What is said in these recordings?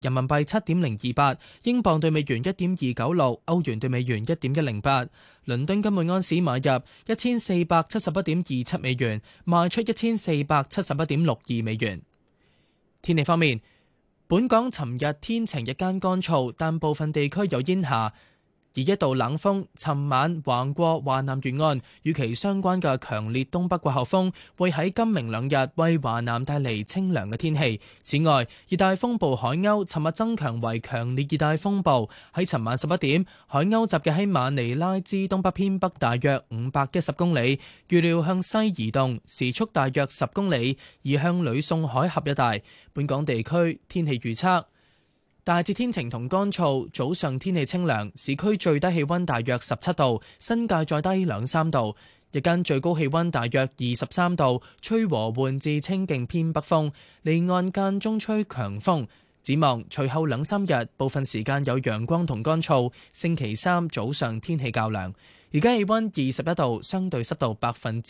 人民幣7.028，英鎊對美元1.296，歐元對美元1.108。倫敦金每安士買入1471.27美元，賣出1471.62美元。天氣方面，本港尋日天晴，日間乾燥，但部分地區有煙霞。而一道冷鋒尋晚橫過華南沿岸，與其相關嘅強烈東北季候風會喺今明兩日為華南帶嚟清涼嘅天氣。此外，熱帶風暴海鷗尋日增強為強烈熱帶風暴，喺尋晚11點，海鷗集結喺馬尼拉之東北偏北大約510公里，預料向西移動，時速大約10公里，移向呂宋海峽一帶。本港地區天氣預測，大致天晴同乾燥，早上天氣清涼，市區最低氣溫大約17度，新界再低2-3度。日間最高氣溫大約23度，吹和緩至清勁偏北風，離岸間中吹強風。展望隨後2-3日，部分時間有陽光同乾燥。星期三早上天氣較涼。而家氣溫21度，相對濕度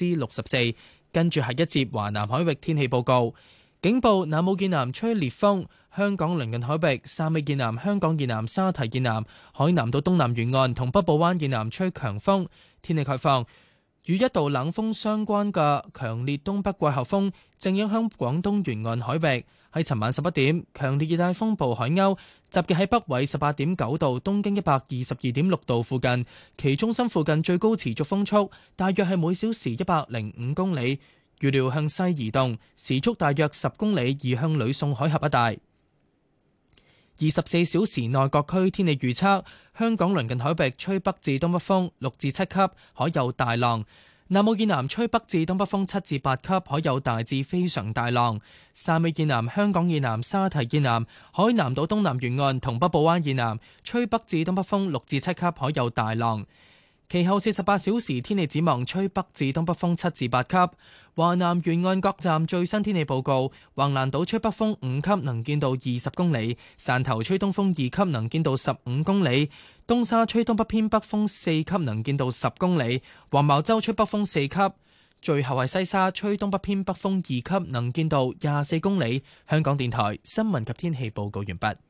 64%。跟住係一節華南海域天氣報告。警報：南澳以南吹烈風，香港鄰近海域、汕尾以南、香港以南、沙堤以南、海南島東南沿岸同北部灣以南吹強風。天氣概況：與一道冷鋒相關嘅強烈東北季候風正影響廣東沿岸海域。喺尋晚11點，強烈熱帶風暴海鷗集結喺北緯18.9度、東經122.6度附近，其中心附近最高持續風速大約係每小時105公里。預料向西移動，時速大約10公里，移向呂宋海峽一帶。24小時內各區天氣預測：香港鄰近海域吹北至東北風6至7級，海有大浪；南澳以南吹北至東北風7至8級，海有大至非常大浪；汕尾以南、香港以南、沙堤以南、海南島東南沿岸同北部灣以南吹北至東北風6至7級，海有大浪。其後48小時天氣展望，吹北至東北風7至8級。華南沿岸各站最新天氣報告：橫瀾島吹北風5級，能見度20公里；汕頭吹東風2級，能見度15公里；東沙吹東北偏北風4級，能見度10公里；黃茅洲吹北風4級。最後係西沙吹東北偏北風2級，能見度24公里。香港電台新聞及天氣報告完畢。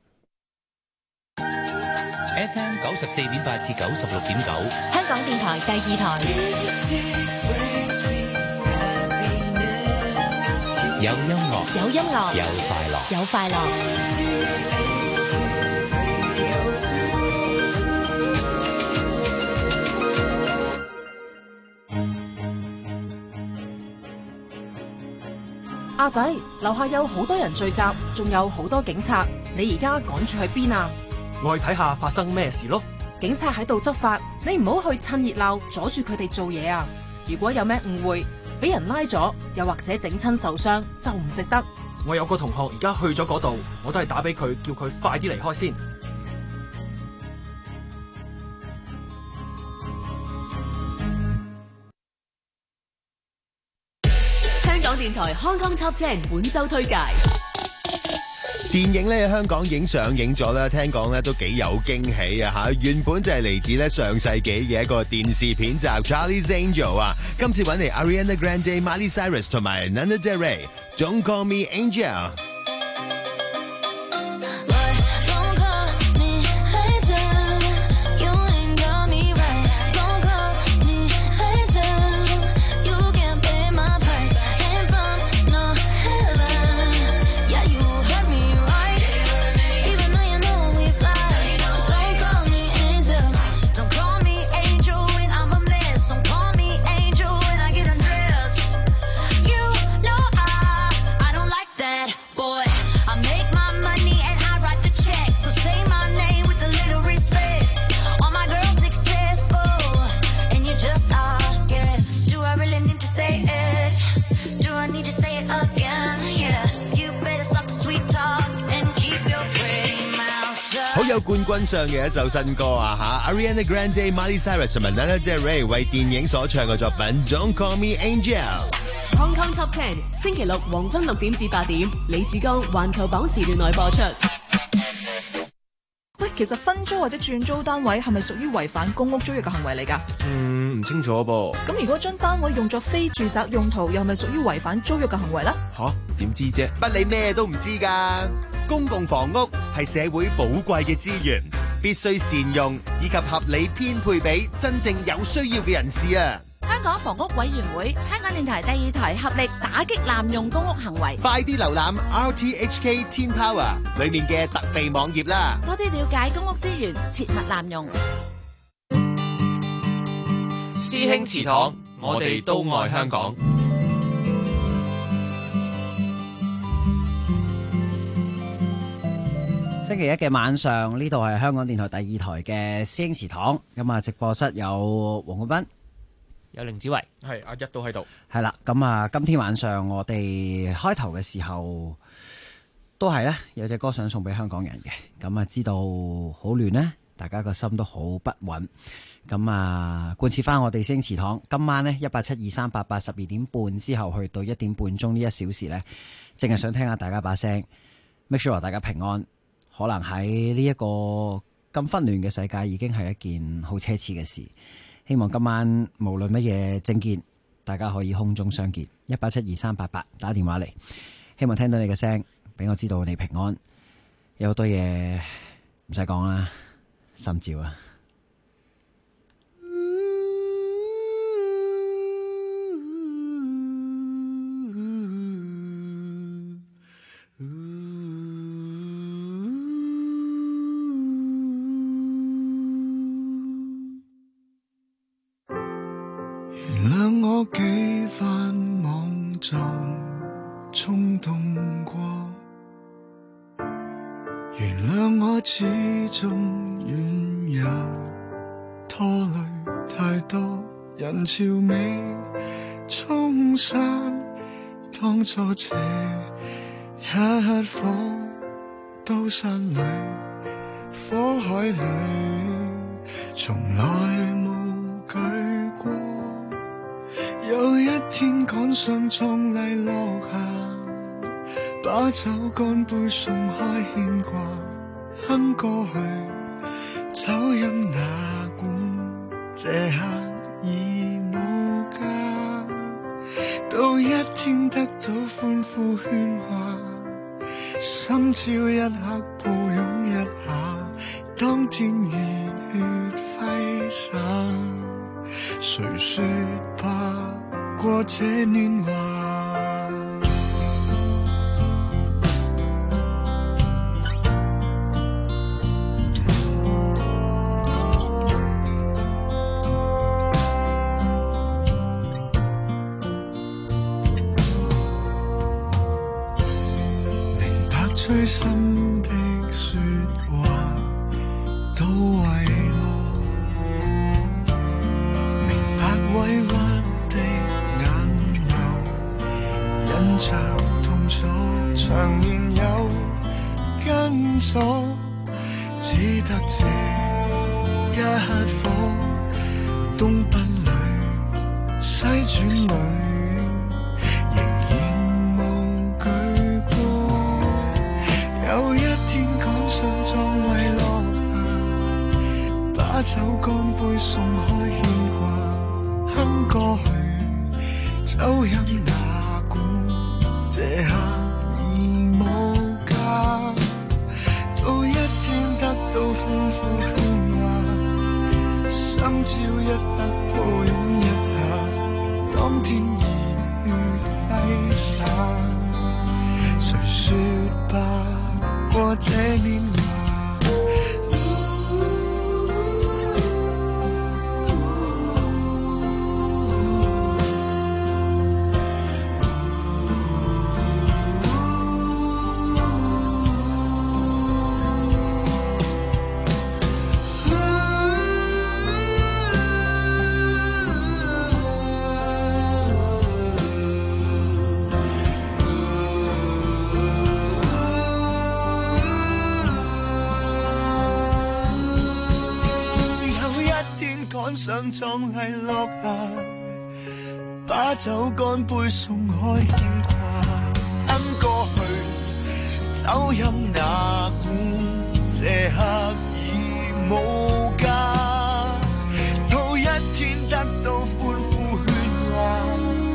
FM 94.8至96.9， 香港電台第2台。 有音樂， 有音樂， 有快樂， 有快樂。 阿仔，樓下有好多人聚集，仲有好多警察，你而家趕住去邊啊？ 我去睇下發生咩事咯。 警察喺度執法，你唔好去趁熱鬧阻住佢哋做嘢啊！如果有咩誤會，俾人拉咗，又或者整親受傷，就唔值得。 我有個同學而家去咗嗰度，我都係打俾佢，叫佢快啲離開先。 香港電台 Hong Kong Top 10本周推介。 電影咧喺香港影上映咗啦，聽講咧都幾有驚喜啊吓！原本就係嚟自咧上世紀嘅一個電視片集《Charlie's Angel》啊，今次揾嚟 Ariana Grande、Miley Cyrus 同埋 Lana Del Rey，Don't Call Me Angel。好有冠軍相嘅一首新歌啊吓 ，Ariana Grande、Miley Cyrus 同埋 Lana Del Rey 為電影所唱嘅作品《Don't Call Me Angel》。Hong Kong Top 10星期六黃昏6點至8點，李志剛環球榜時段內播出。 喂，其實分租或者轉租單位係咪屬於違反公屋租約嘅行為嚟㗎？ 唔清楚噃。 咁如果將單位用作非住宅用途，又係咪屬於違反租約嘅行為呢？ 點知啫？ 不你咩都唔知㗎。 公共房屋係社會寶貴嘅資源，必須善用以及合理編配俾真正有需要嘅人士啊！ 香港房屋委員會、香港電台第2台合力打擊濫用公屋行為。 快啲瀏覽 RTHK Teen Power 裏面嘅特備網頁啦！ 多啲了解公屋資源，切勿濫用。 師兄祠堂，我哋都愛香港。 星期一嘅晚上，呢度係香港電台第2台嘅師兄祠堂。咁啊，直播室有黃冠斌， 有凌子維， 係阿一都喺度。 係啦，咁啊，今天晚上我哋開頭嘅時候都係咧，有隻歌想送俾香港人嘅。咁啊，知道好亂呢，大家個心都好不穩。咁啊，貫徹翻我哋師兄祠堂，今晚呢1872388 12點半之後去到1點半鐘呢1小時呢，淨係想聽下大家把聲 ，make sure 大家平安。可能喺呢一個咁紛亂嘅世界，已經係一件好奢侈嘅事。希望今晚無論乜嘢政見，大家可以空中相見。1872388打電話嚟，希望聽到你嘅聲，俾我知道你平安。有好多嘢唔使講啦，心照啊！ 我幾番莽撞衝動過，原諒我始終軟弱拖累太多，人潮未沖散，當作這一顆刀山裏火海裏，從來無懼過。有一天趕上壯麗落霞，把酒乾杯送開牽掛，哼過去酒飲哪管這刻已無價，到一天得到歡呼喧嘩，心照一刻抱擁一下，當天熱血揮灑，誰說吧過這年華，明白最深的說話都為我，明白委屈着痛楚，長年有跟咗，只得這一顆東奔裏西轉裏，仍然無懼過。有一天趕上壯麗落霞，把酒乾杯送開牽掛，哼過去酒飲哪管這刻已無價，到一天得到歡呼喧嘩，心照一刻抱擁一下，當天熱血揮灑，誰說吧過這年華。上壯麗落霞，把酒乾杯送開牽掛，哼過去酒飲哪管這刻已無價，到一天得到歡呼喧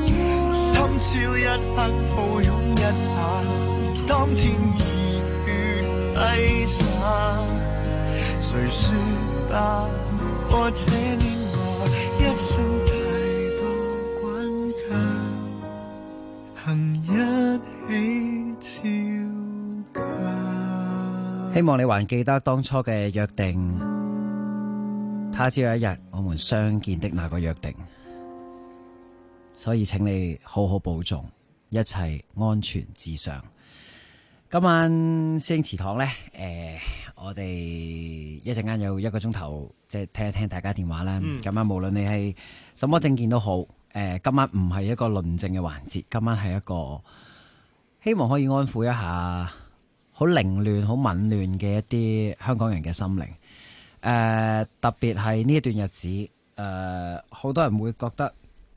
嘩，心照一刻抱擁一下，當天熱血哀傷，隨時把我這年華一生太多關卡，行一起照近。 希望你還記得當初嘅約定，他朝有一日我們相見的那個約定，所以請你好好保重，一切安全至上。今晚師兄祠堂呢，我哋一陣間有1個鐘頭，即係聽一聽大家電話啦。咁啊，無論你係什麼政見都好，今晚唔係一個論證嘅環節，今晚係一個希望可以安撫一下好凌亂、好紊亂嘅一啲香港人嘅心靈。特別係呢一段日子，好多人會覺得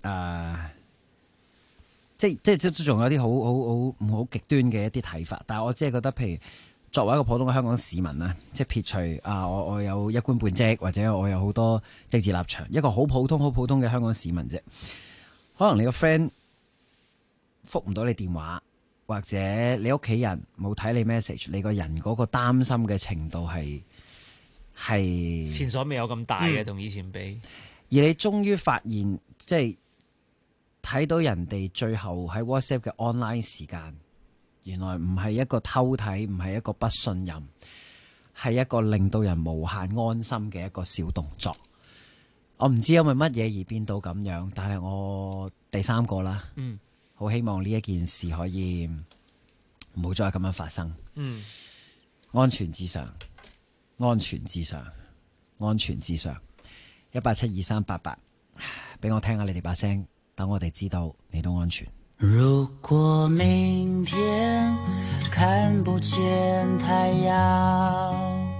即仲有啲好極端嘅一啲睇法，但係我只係覺得，譬如作為一個普通嘅香港市民啦，即係撇除我有一官半職，或者我有好多政治立場，一個好普通嘅香港市民啫。可能你個 friend 覆唔到你電話，或者你屋企人冇睇你 message， 你個人嗰個擔心嘅程度係前所未有咁大嘅，同以前比。 而你終於發現，即係睇到人哋最後喺 WhatsApp 嘅 online 時間，原來唔係一個偷睇，唔係一個不信任，係一個令到人無限安心嘅一個小動作。我唔知因為乜嘢而變到咁樣，但係我第3個啦，好希望呢一件事可以唔好再咁樣發生。安全至上，安全至上，安全至上。1872388，俾我聽下你哋把聲，等我哋知道你都安全。 如果明天看不見太陽，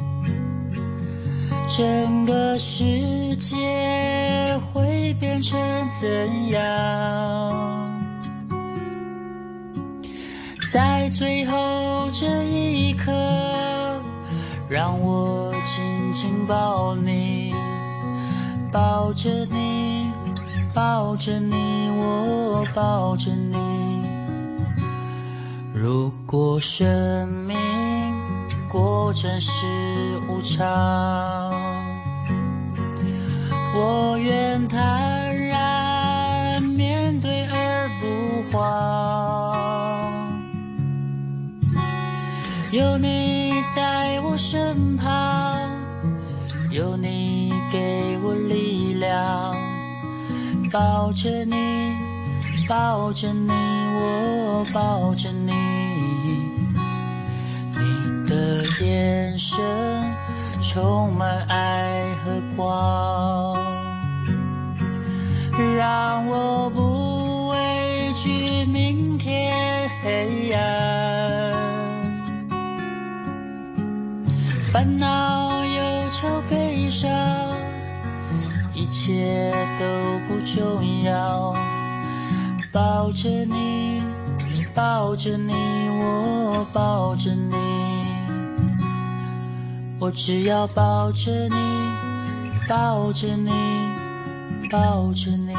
整個世界會變成怎樣？在最後這一刻，讓我緊緊抱你，抱着你，抱着你，我抱着你。如果生命過程是無常，我願坦然面對而不慌。有你在我身旁，有你給我力量，抱着你，抱着你，我抱着你。你的眼神充滿愛和光，讓我不畏懼明天黑暗。煩惱、憂愁、悲傷，一切都不重要。抱着你，抱着你，我抱着你。我只要抱着你，抱着你，抱着你。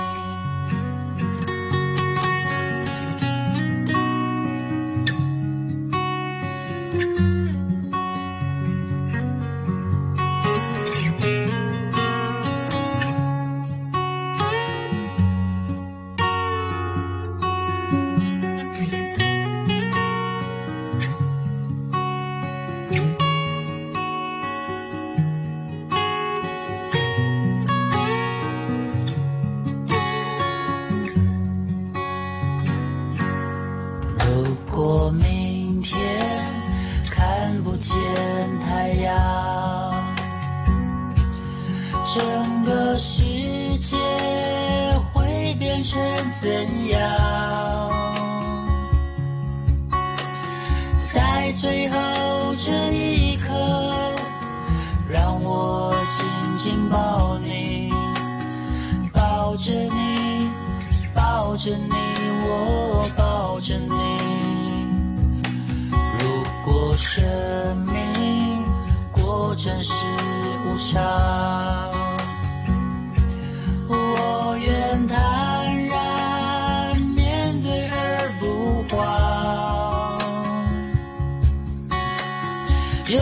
怎樣？在最後這一刻，讓我緊緊抱你，抱着你，抱着你，我抱着你。如果生命過程是無常，我願坦然面對而不慌。有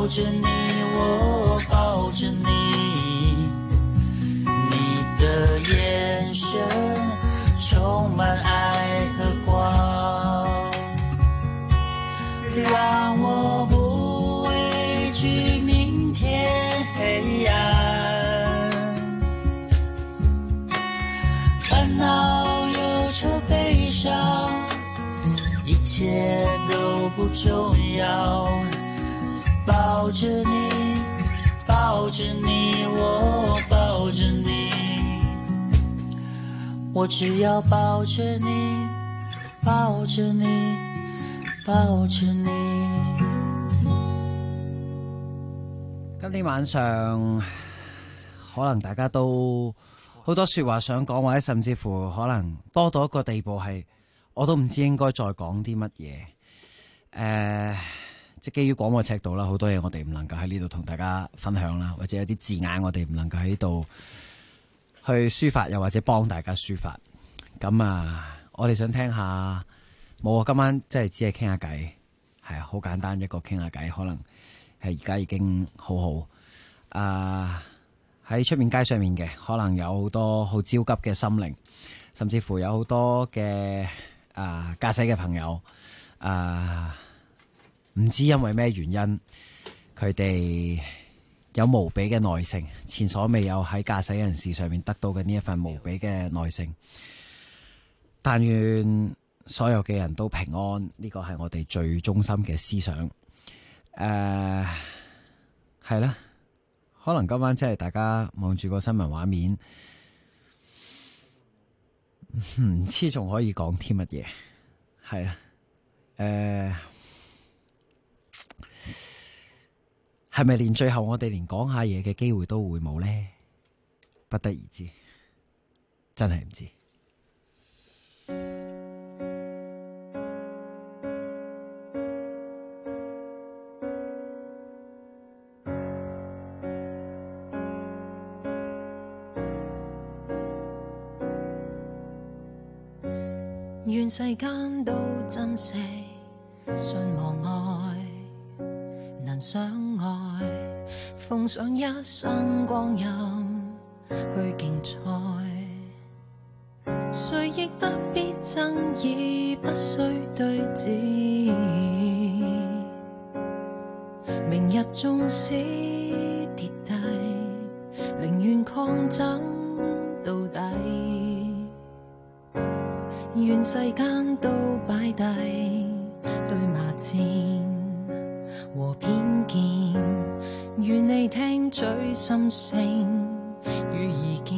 抱着你，我抱着你，你的眼神充满爱和光，让我不畏惧明天黑暗，烦恼忧愁悲伤一切都不重要，抱着你，抱着你，我抱着你，我只要抱着你，抱着你，抱着你。 今天晚上可能大家都好多說話想講，或者甚至乎可能多到一個地步係我都唔知應該再講啲乜嘢。即係基於廣播尺度啦，好多嘢我哋唔能夠喺呢度同大家分享啦，或者有啲字眼我哋唔能夠喺呢度去抒發，又或者幫大家抒發。咁啊，我哋想聽下，冇啊，今晚即係只係傾下偈，係啊，好簡單一個傾下偈，可能係而家已經好好。喺出面街上面嘅，可能有好多好焦急嘅心靈，甚至乎有好多嘅駕駛嘅朋友，唔知因為咩原因，佢哋有無比嘅耐性，前所未有喺駕駛人士上面得到嘅呢一份無比嘅耐性。但願所有嘅人都平安，呢個係我哋最衷心嘅思想。係啦，可能今晚即係大家望住個新聞畫面，唔知仲可以講啲乜嘢。係啊，係咪連最後我哋連講下嘢嘅機會都會冇呢？不得而知，真係唔知。 願世間都珍惜信望愛，難相愛，奉上一生光陰去競賽，誰亦不必爭議，不需對峙，明日縱使跌低，寧願抗爭到底。願世間都擺低對罵戰和偏見，願你聽取心聲與意見。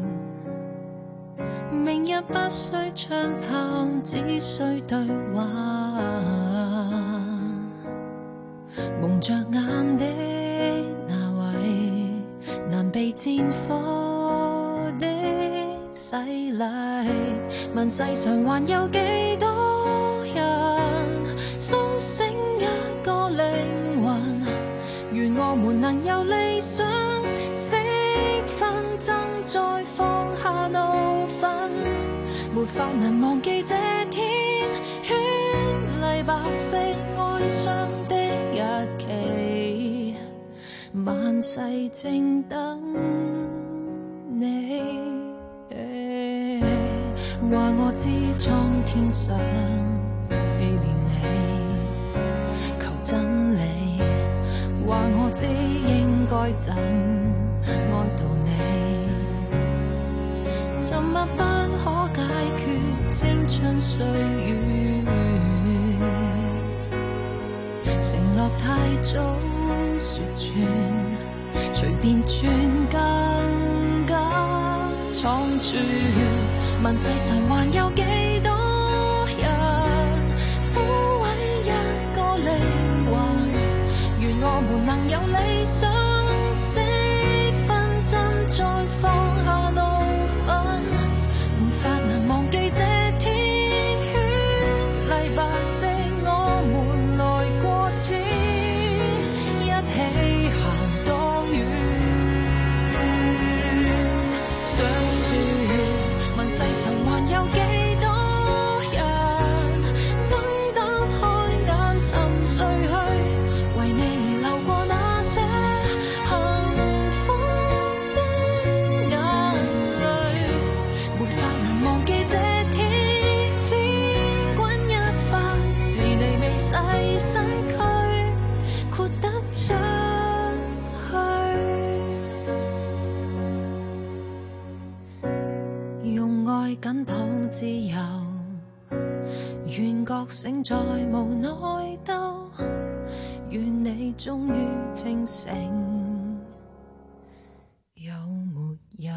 明日不需槍炮，只需對話，蒙着眼的那位難被戰火的洗禮，問世上還有幾多人甦醒一個靈魂，願我們能有理想識分爭，再放下怒憤，沒法能忘記這天絢麗白色哀傷的日期，萬世正等你。話我知蒼天上思念你，求真理，話我知應該怎愛悼你，沉默不可解決青春歲月，承諾太早說轉，隨便轉更加倉促，問世上還有幾多人撫慰一個靈魂，願我們能有理想識分真，再放下怒憤，沒法能忘記這天絢麗白色我們來過此，一起行多遠，想說世上還有幾多人睜得開眼沉睡去，為你而流過那緊抱自由，願覺醒在無奈兜，願你終於清醒，有沒有？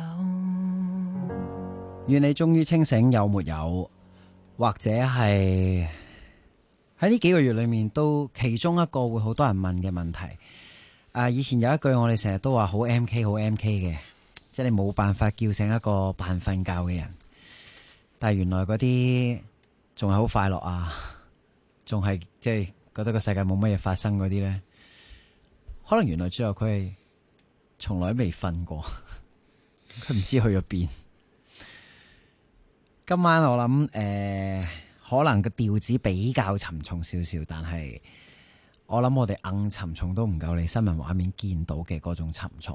願你終於清醒，有沒有？或者係喺呢幾個月裏面，都其中一個會好多人問嘅問題。以前有一句我哋成日都話好 MK 好 MK 嘅，即係你冇辦法叫醒一個扮瞓覺嘅人。但係原來嗰啲仲係好快樂啊，仲係即係覺得個世界冇乜嘢發生嗰啲咧，可能原來最後佢係從來未瞓過，佢唔知去咗邊。今晚我諗可能個調子比較沉重少少，但係我諗我哋硬沉重都唔夠你新聞畫面見到嘅嗰種沉重。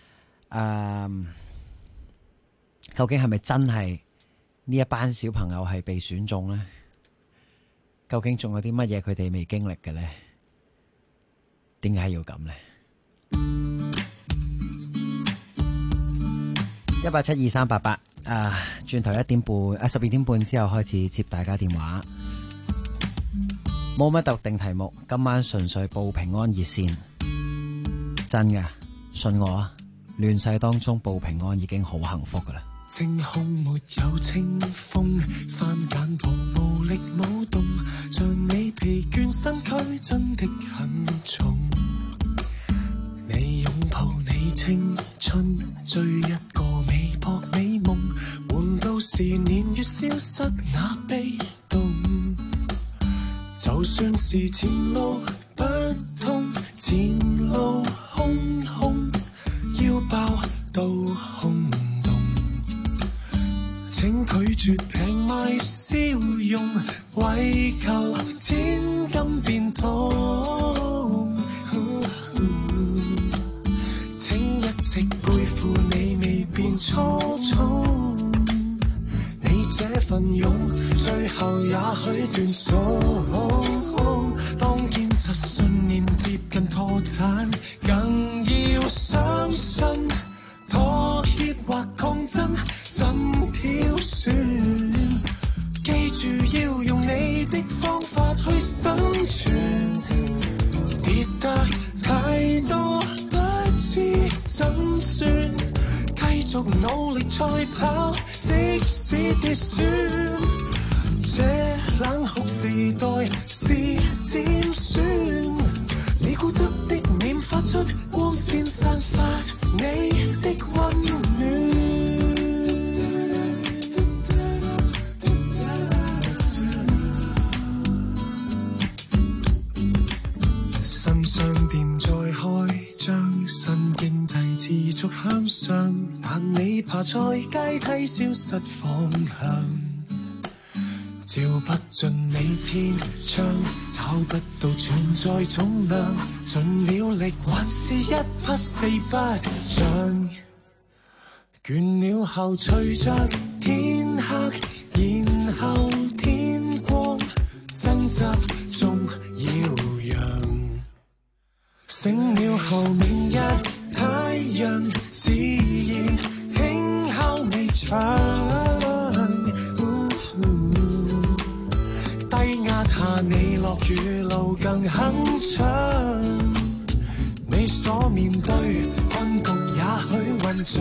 究竟係咪真係呢一班小朋友係被選中呢？究竟仲有啲乜嘢佢哋未經歷嘅呢？點解要咁呢？1872388轉頭12點半之後開始接大家電話，冇乜特定題目，今晚純粹報平安熱線，真嘅，信我啊！亂世當中報平安已經好幸福噶啦。 晴空沒有清風，翻簡報無力舞動，像你疲倦身軀真的很重。你擁抱你青春，追一個微薄美夢，換到時年月消失那悲動。就算是前路不通，前路空空，腰包都空洞。請拒絕平賣笑容，為求千金變通。請一直背負你未變初衷，你這份勇最後也許斷送。當堅實信念接近破產，更要相信妥協或抗爭怎挑選。記住要用你的方法去生存，跌得太多不知怎算，繼續努力賽跑，即使跌損。這冷酷時代是尖酸，你固執的臉發出光線，散發你的溫暖。新商店再開張，新經濟持續向上，但你爬賽階梯消失方向。照不盡你天窗，找不到存在重量，盡了力還是一匹四不像。倦了後隨着天黑，然後天光，爭執中耀揚。醒了後明日太陽，自然輕敲你牆。低壓下你落雨路更鏗鏘，你所面對困局也許混帳，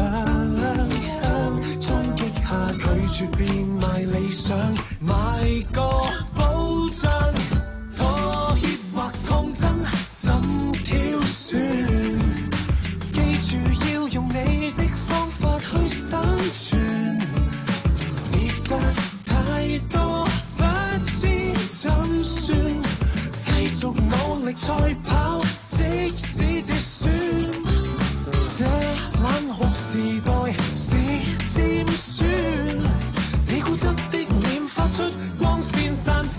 衝擊下拒絕變賣理想，買個保障，妥協或抗爭怎挑選，記住要用你的方法去生存，跌得太多怎算，繼續努力賽跑，即使跌損。這冷酷時代是尖酸，你固執的臉發出光線散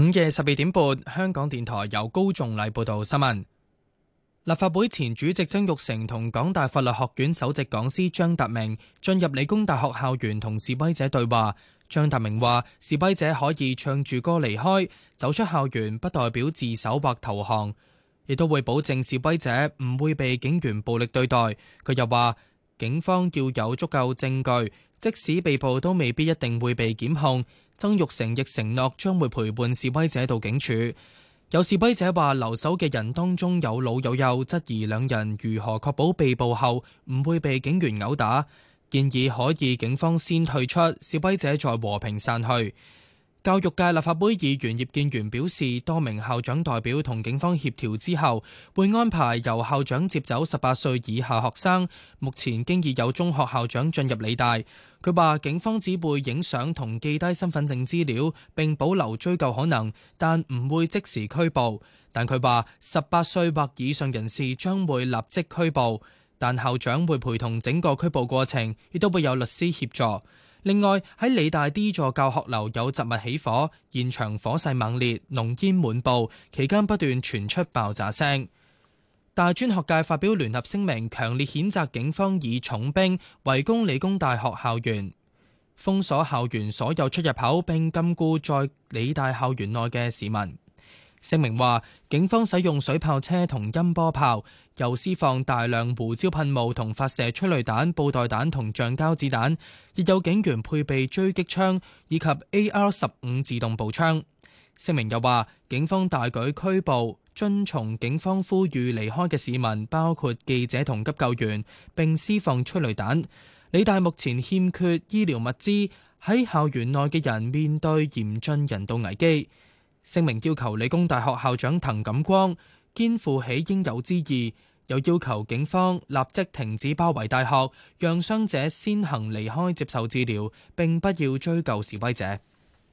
午夜12點半，香港電台由高頌禮報道新聞。立法會前主席曾鈺成同港大法律學院首席講師張達明進入理工大學校園同示威者對話。張達明話：示威者可以唱住歌離開，走出校園不代表自首或投降，亦都會保證示威者唔會被警員暴力對待。佢又話：警方要有足夠證據，即使被捕都未必一定會被檢控。曾鈺成亦承諾將會陪伴示威者到警署。有示威者話留守嘅人當中有老有幼，質疑兩人如何確保被捕後唔會被警員毆打，建議可以警方先退出，示威者再和平散去。教育界立法會議員葉建源表示，多名校長代表同警方協調之後，會安排由校長接走18歲以下學生。目前經已有中學校長進入理大。佢話警方只會影相同記低身份證資料，並保留追究可能，但唔會即時拘捕。但佢話18歲或以上人士將會立即拘捕，但校長會陪同整個拘捕過程，亦都會有律師協助。另外喺理大 D 座教學樓有雜物起火，現場火勢猛烈，濃煙滿布，期間不斷傳出爆炸聲。大專學界發表聯合聲明，強烈譴責警方以重兵圍攻理工大學校園，封鎖校園所有出入口，並禁錮在理大校園內嘅市民。聲明話，警方使用水炮車同音波炮，又施放大量胡椒噴霧同發射催淚彈、布袋彈同橡膠子彈，亦有警員配備狙擊槍以及 AR-15 自動步槍。聲明又話，警方大舉拘捕遵從警方呼籲離開嘅市民，包括記者同急救員，並施放催淚彈。理大目前欠缺醫療物資，喺校園內嘅人面對嚴峻人道危機。聲明要求理工大學校長滕錦光肩負起應有之義，又要求警方立即停止包圍大學，讓傷者先行離開接受治療，並不要追究示威者。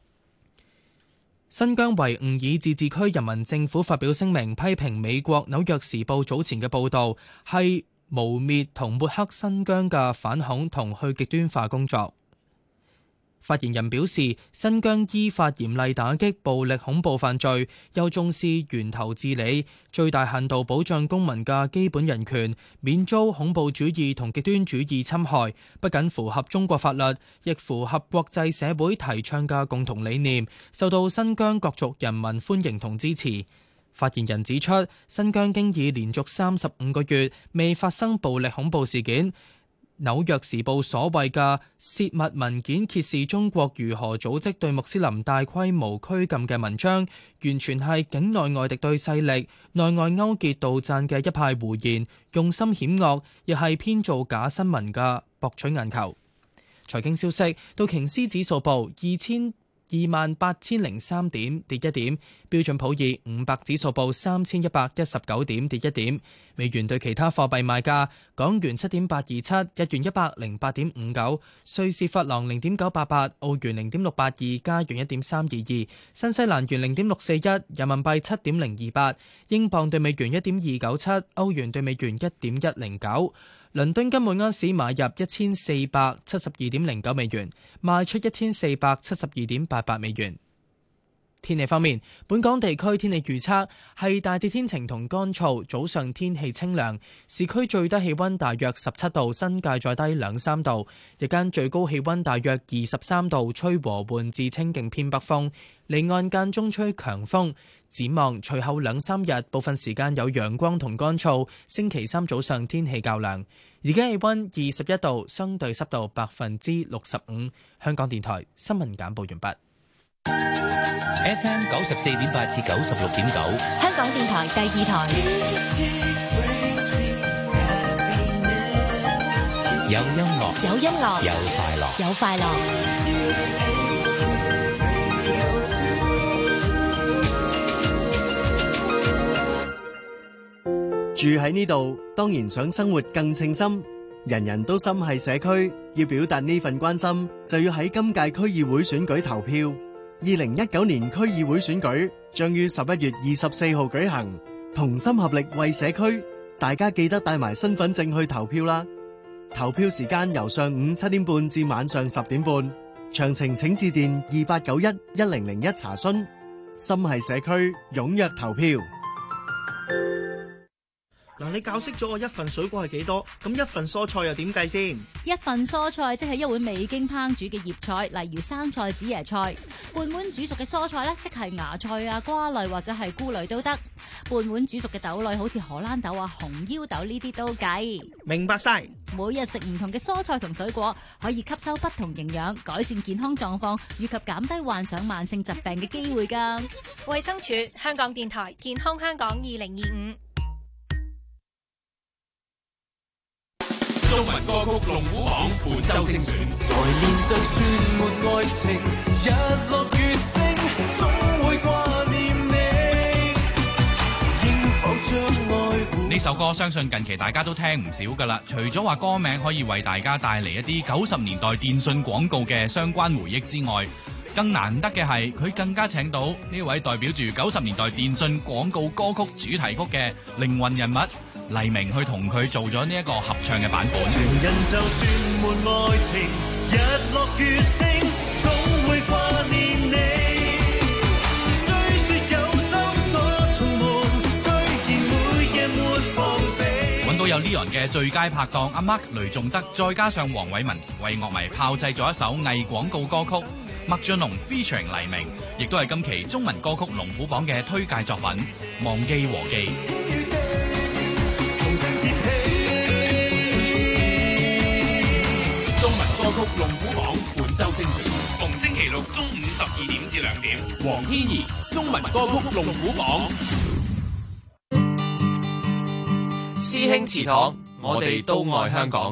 新疆維吾爾自治區人民政府發表聲明，批評美國《紐約時報》早前嘅報導係誣衊同抹黑新疆嘅反恐同去極端化工作。發言人表示，新疆依法嚴厲打擊暴力恐怖犯罪，又重視源頭治理，最大限度保障公民嘅基本人權，免遭恐怖主義同極端主義侵害，不僅符合中國法律，亦符合國際社會提倡嘅共同理念，受到新疆各族人民歡迎同支持。發言人指出，新疆經已連續35個月未發生暴力恐怖事件。紐約時報所謂嘅泄密文件揭示中國如何組織對穆斯林大規模拘禁嘅文章，完全係境內外敵對勢力內外勾結杜撰嘅一派胡言，用心險惡，亦係編造假新聞嘅博取眼球。財經消息，道瓊斯指數報28,003點，跌1點；標準普爾500指數報3119點，跌1點。美元對其他貨幣賣價：港元7.827，日元108.59，瑞士法郎0.988，澳元0.682，加元1.322，新西蘭元0.641，人民幣7.028，英鎊對美元1.297，歐元對美元1.109。倫敦金每盎司買入1472.09美元，賣出1472.88美元。天氣方面，本港地區天氣預測係大致天晴同乾燥，早上天氣清涼，市區最低氣溫大約17度，新界再低2-3度，日間最高氣溫大約23度，吹和緩至清勁偏北風，離岸間中吹強風。展望隨後2-3日，部分時間有陽光同乾燥，星期三早上天氣較涼。而家氣溫21度，相對濕度65%。香港電台新聞簡報完畢。 FM 94.8至96.9， 香港電台第2台。 有音樂， 有音樂， 有快樂， 有快樂。 住喺呢度，當然想生活更稱心。人人都心係社區，要表達呢份關心，就要喺今屆區議會選舉投票。2019年區議會選舉將於11月24號舉行，同心合力為社區，大家記得帶埋身份證去投票啦。投票時間由上午7點半至晚上10點半，詳情請致電28911001查詢。 心係社區，踴躍投票。 嗱，你教識咗我一份水果係幾多，咁一份蔬菜又點計先？ 一份蔬菜即係一碗未經烹煮嘅葉菜，例如生菜、紫椰菜。半碗煮熟嘅蔬菜呢，即係芽菜啊、瓜類或者係菇類都得。半碗煮熟嘅豆類，好似荷蘭豆啊、紅腰豆呢啲都計。 明白晒。 每日食唔同嘅蔬菜同水果，可以吸收不同營養，改善健康狀況，以及減低患上慢性疾病嘅機會㗎。 衛生署、香港電台、健康香港2025。 中文歌曲龍虎榜本周精選。 來年就算沒愛情，日落月升，總會掛念你。應否將愛呢首歌相信近期大家都聽唔少噶啦。除咗話歌名可以為大家帶嚟一啲90年代電信廣告嘅相關回憶之外，更難得嘅係佢更加請到呢位代表住90年代電信廣告歌曲主題曲嘅靈魂人物黎明去同佢做咗呢一個合唱嘅版本。 情人就算沒愛情，日落月升，總會掛念你。雖說有心所從沒，雖然每夜沒防備。 揾到有 Leon 嘅最佳拍檔阿 Mark 雷仲德，再加上黃偉文為樂迷炮製咗一首偽廣告歌曲。麥浚龍 featuring 黎明，亦都係今期中文歌曲龍虎榜嘅推介作品《忘記和記》。 中文歌曲龍虎榜本周精選，逢星期六中午12點至2點。黃天怡中文歌曲龍虎榜。 師兄祠堂，我哋都愛香港。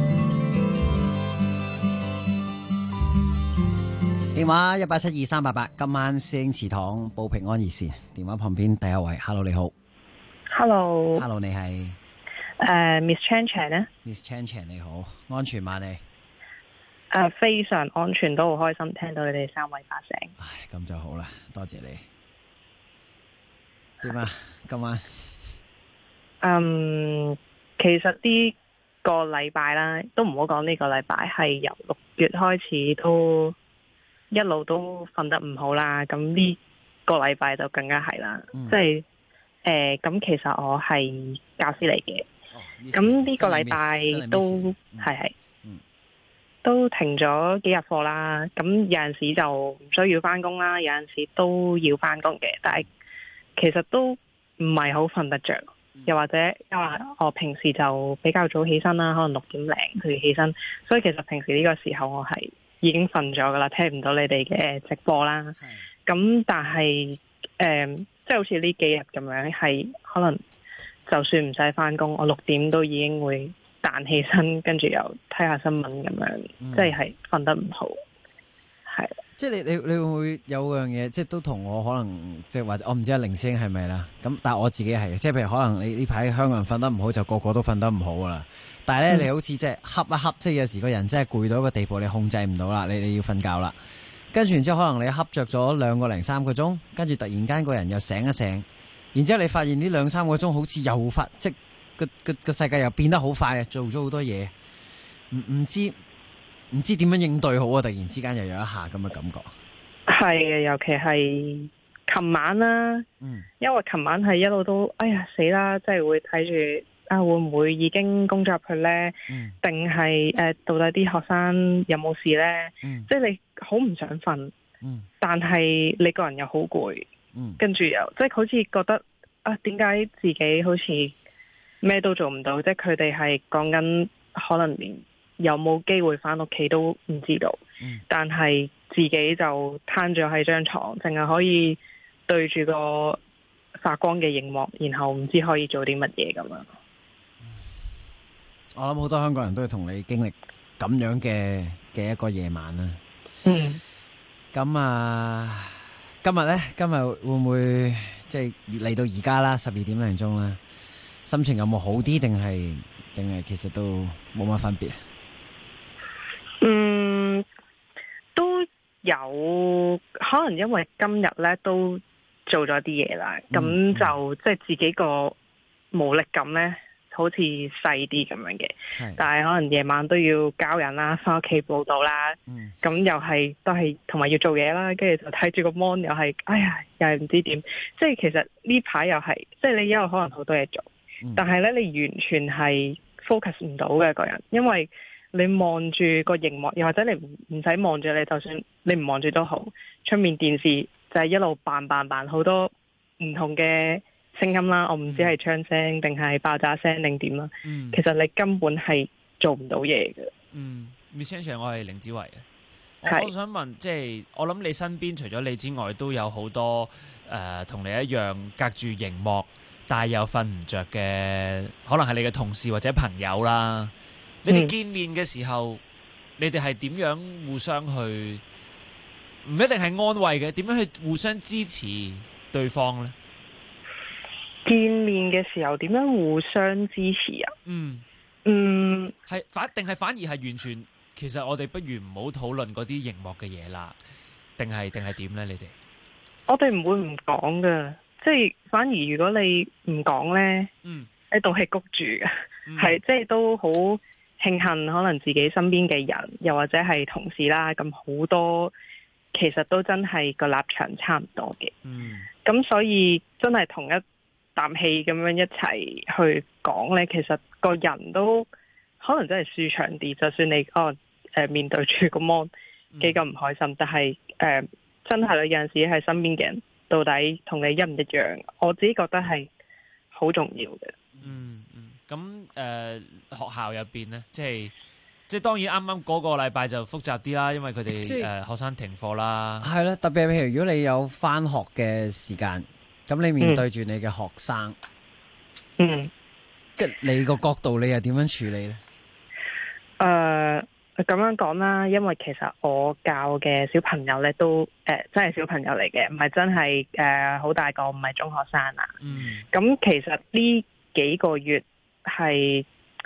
電話1872388，今晚師兄祠堂報平安熱線。電話旁邊第一位 ，Hello 你好 ，Hello，Hello 你係 Miss Chan Chan 咧 ，Miss Chan Chan 你好，安全嗎你？ 非常安全，都好開心聽到你哋三位發聲。 唉，咁就好啦，多謝你。點啊？今晚？ 其實呢個禮拜啦，都唔好講呢個禮拜，係由6月開始都一路都瞓得唔好啦。咁呢個禮拜就更加係啦，即係咁其實我係教師嚟嘅，咁呢個禮拜都係。都停咗幾日課啦，咁有陣時就唔需要返工啦，有陣時都要返工嘅，但係其實都唔係好瞓得着，又或者因為我平時就比較早起身啦，可能6點零佢起身，所以其實平時呢個時候我係已經瞓咗噶啦，聽唔到你哋嘅直播啦。咁但係即係好似呢幾日咁樣，係可能就算唔使返工，我6點都已經會彈起身，跟住又睇下新聞咁樣，即係瞓得唔好，係。 即係你會唔會有樣嘢，即係都同我可能即係或者我唔知阿凌星係咪啦？咁但係我自己係，即係譬如可能你呢排香港人瞓得唔好，就個個都瞓得唔好噶啦。但係咧，你好似即係瞌一瞌，即係有時個人真係攰到一個地步，你控制唔到啦，你要瞓覺啦。跟住然之後，可能你瞌着咗2個零3個鐘，跟住突然間個人又醒一醒，然之後你發現呢2、3個鐘好似又發即個世界又變得好快啊！做咗好多嘢，唔知點樣應對好啊！突然之間又有一下咁嘅感覺。 係啊，尤其係琴晚啦，因為琴晚係一路都哎呀死啦，即係會睇住會唔會已經工作入去呢？定係到底啲學生有冇事呢？即係你好唔想瞓，但係你個人又好攰，跟住又即係好似覺得點解自己好似咩都做唔到？即係佢哋係講緊可能連有冇機會返屋企都唔知道，但係自己就攤咗喺張床，淨係可以對住個發光嘅熒幕，然後唔知可以做啲乜嘢咁樣。 我諗好多香港人都係同你經歷咁樣嘅一個夜晚啦。咁啊，今日會唔會即係嚟到而家啦，12點零鐘啦？心情有冇好啲，定係其實都冇乜分別？ 都有可能因為今日咧都做咗啲嘢啦，咁就即係自己個無力感咧好似細啲咁樣嘅，但係可能夜晚都要交人啦，翻屋企報到啦，咁又係都係同埋要做嘢啦，跟住就睇住個 mon 又係，哎呀又係唔知點，即係其實呢排又係，即係你因為可能好多嘢做，但係咧你完全係 focus 唔到嘅個人，因為你望住個熒幕，又或者你唔使望住你，就算你唔望住都好，出面電視就係一路扮好多唔同嘅聲音啦，我唔知係槍聲定係爆炸聲定點啦。其實你根本係做唔到嘢嘅。 Miss Chan，我係凌子維嘅。我想問，即係我諗你身邊除咗你之外，都有好多同你一樣隔住熒幕，但係又瞓唔着嘅，可能係你嘅同事或者朋友啦。你哋見面嘅時候，你哋係點樣互相去？唔一定係安慰嘅，點樣去互相支持對方呢？ 見面嘅時候點樣互相支持啊？係反而係完全，其實我哋不如唔好討論嗰啲熒幕嘅嘢啦，定係點呢？你哋我哋唔會唔講噶，即係反而如果你唔講呢，喺度係谷住嘅，係即係都好慶幸，可能自己身邊嘅人，又或者係同事啦，咁好多其實都真係個立場差唔多嘅。咁所以真係同一啖氣咁樣一齊去講呢，其實個人都可能真係舒暢啲。就算你面對住個 mon 幾咁唔開心，但係真係有陣時喺身邊嘅人到底同你一唔一樣，我自己覺得係好重要嘅。 咁學校入邊呢，即係當然啱啱嗰個禮拜就複雜啲啦，因為佢哋學生停課啦。 係啦，特別係譬如如果你有返學嘅時間，咁你面對住你嘅學生，即係你個角度，你又點樣處理呢？ 咁樣講啦，因為其實我教嘅小朋友咧都真係小朋友嚟嘅，唔係真係好大個，唔係中學生啊。咁其實呢幾個月係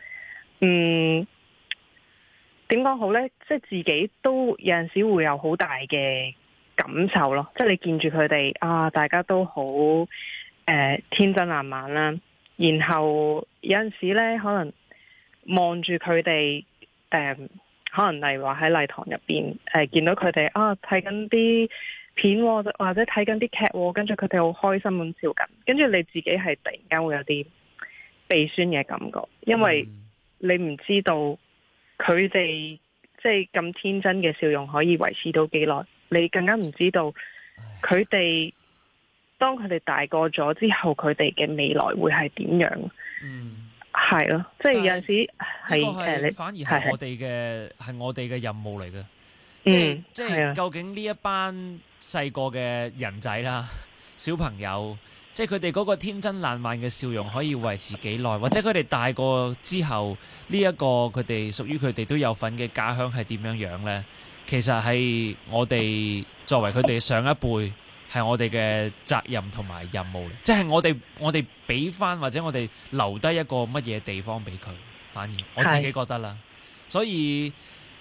點講好呢？即係自己都有陣時會有好大嘅感受咯。即係你見住佢哋啊，大家都好天真爛漫啦。然後有陣時呢，可能望住佢哋可能例如話喺禮堂入邊見到佢哋啊睇緊啲片或者睇緊啲劇，跟住佢哋好開心咁笑緊，跟住你自己係突然間會有啲鼻酸嘅感覺，因為你唔知道佢哋即係咁天真嘅笑容可以維持到幾耐，你更加唔知道佢哋當佢哋大個咗之後，佢哋嘅未來會係點樣。係咯，即係有陣時係反而係我哋嘅任務嚟嘅。即係究竟呢一班細個嘅人仔啦，小朋友，即係佢哋嗰個天真爛漫嘅笑容可以維持幾耐，或者佢哋大個之後呢一個佢哋屬於佢哋都有份嘅家鄉係點樣樣呢？其實係我哋作為佢哋上一輩，係我哋嘅責任同埋任務嚟，即係我哋俾翻或者我哋留低一個乜嘢地方俾佢。反而我自己覺得啦，所以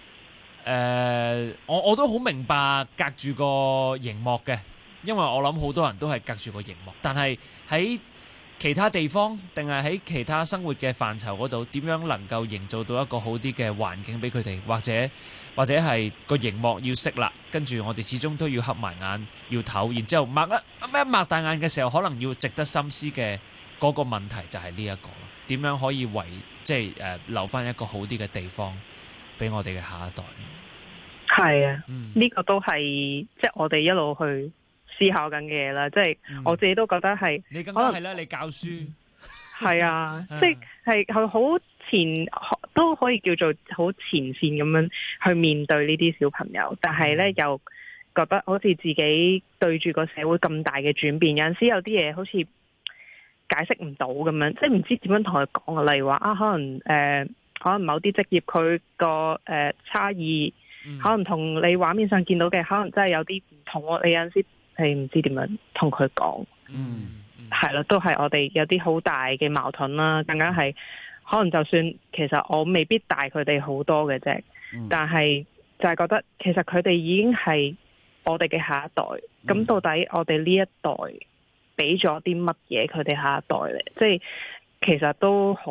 我都好明白隔住個熒幕嘅，因為我諗好多人都係隔住個熒幕，但係喺其他地方定係喺其他生活嘅範疇嗰度，點樣能夠營造到一個好啲嘅環境俾佢哋，或者係個熒幕要熄啦，跟住我哋始終都要合埋眼要唞，然之後擘大眼嘅時候，可能要值得深思嘅嗰個問題就係呢一個，點樣可以留翻一個好啲嘅地方俾我哋嘅下一代。 係啊，呢個都係即係我哋一路去思考緊嘅嘢啦。即係我自己都覺得係， 你更加係啦，你教書係啊，即係好都可以叫做好前線咁樣去面對呢啲小朋友，但係呢，又覺得好似自己對住個社會咁大嘅轉變，有陣時有啲嘢好似解釋唔到咁樣，即係唔知點樣同佢講啊。例如話啊，可能某啲職業佢個差異，可能同你畫面上見到嘅可能真係有啲唔同。你有陣時係唔知點樣同佢講，係咯，都係我哋有啲好大嘅矛盾啦。更加係可能就算其實我未必大佢哋好多嘅啫，但係就係覺得其實佢哋已經係我哋嘅下一代。咁到底我哋呢一代俾咗啲乜嘢佢哋下一代咧？即係其實都好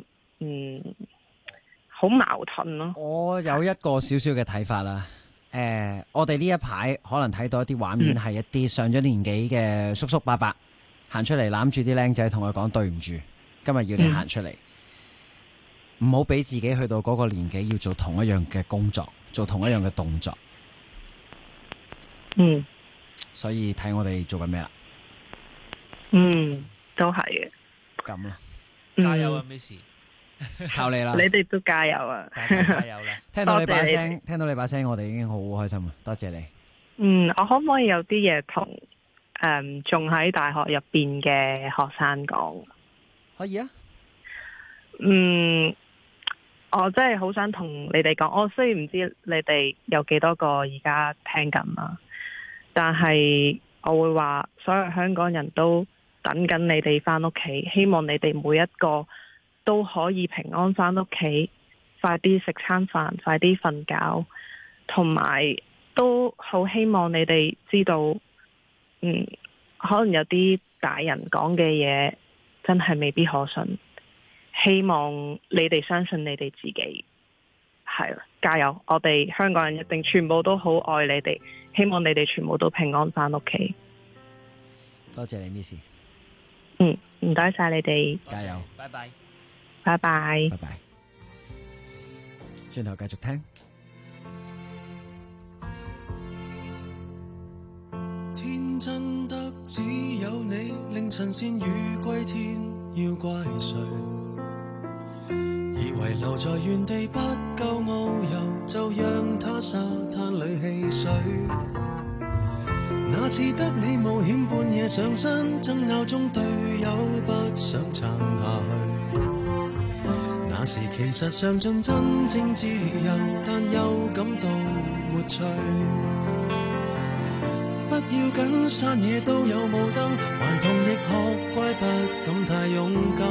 好矛盾咯。 我有一個少少嘅睇法啦。我哋呢一排可能睇到一啲畫面係一啲上咗年紀嘅叔叔伯伯行出嚟攬住啲僆仔，同佢講對唔住，今日要你行出嚟，唔好俾自己去到嗰個年紀要做同一樣嘅工作，做同一樣嘅動作。所以睇我哋做緊咩啦？ 都係嘅。 咁咯， 加油啊 ，Miss！ 靠你啦！ 你哋都加油啊！ 加油啦！ 聽到你把聲，聽到你把聲，我哋已經好開心啊！多謝你。我可唔可以有啲嘢同仲喺大學入邊嘅學生講？ 可以啊。 我真係好想同你哋講，我雖然唔知你哋有幾多個而家聽緊啦，但係我會話所有香港人都等緊你哋返屋企，希望你哋每一個都可以平安返屋企，快啲食餐飯，快啲瞓覺，同埋都好希望你哋知道，可能有啲大人講嘅嘢真係未必可信，希望你哋相信你哋自己，係啦，加油！我哋香港人一定全部都好愛你哋，希望你哋全部都平安返屋企。 多謝你 Miss。 唔該晒你哋， 加油！ 拜拜。 拜拜， 拜拜。轉頭繼續聽。 天真得只有你，令神仙魚歸天，要怪誰？以為留在原地不夠遨遊，就讓他沙灘裏戲水。那次得你冒險半夜上山，爭拗中隊友不想撐下去。那時其實嘗盡真正自由，但又感到沒趣。不要緊，山野都有霧燈，頑童亦學乖，不敢太勇敢。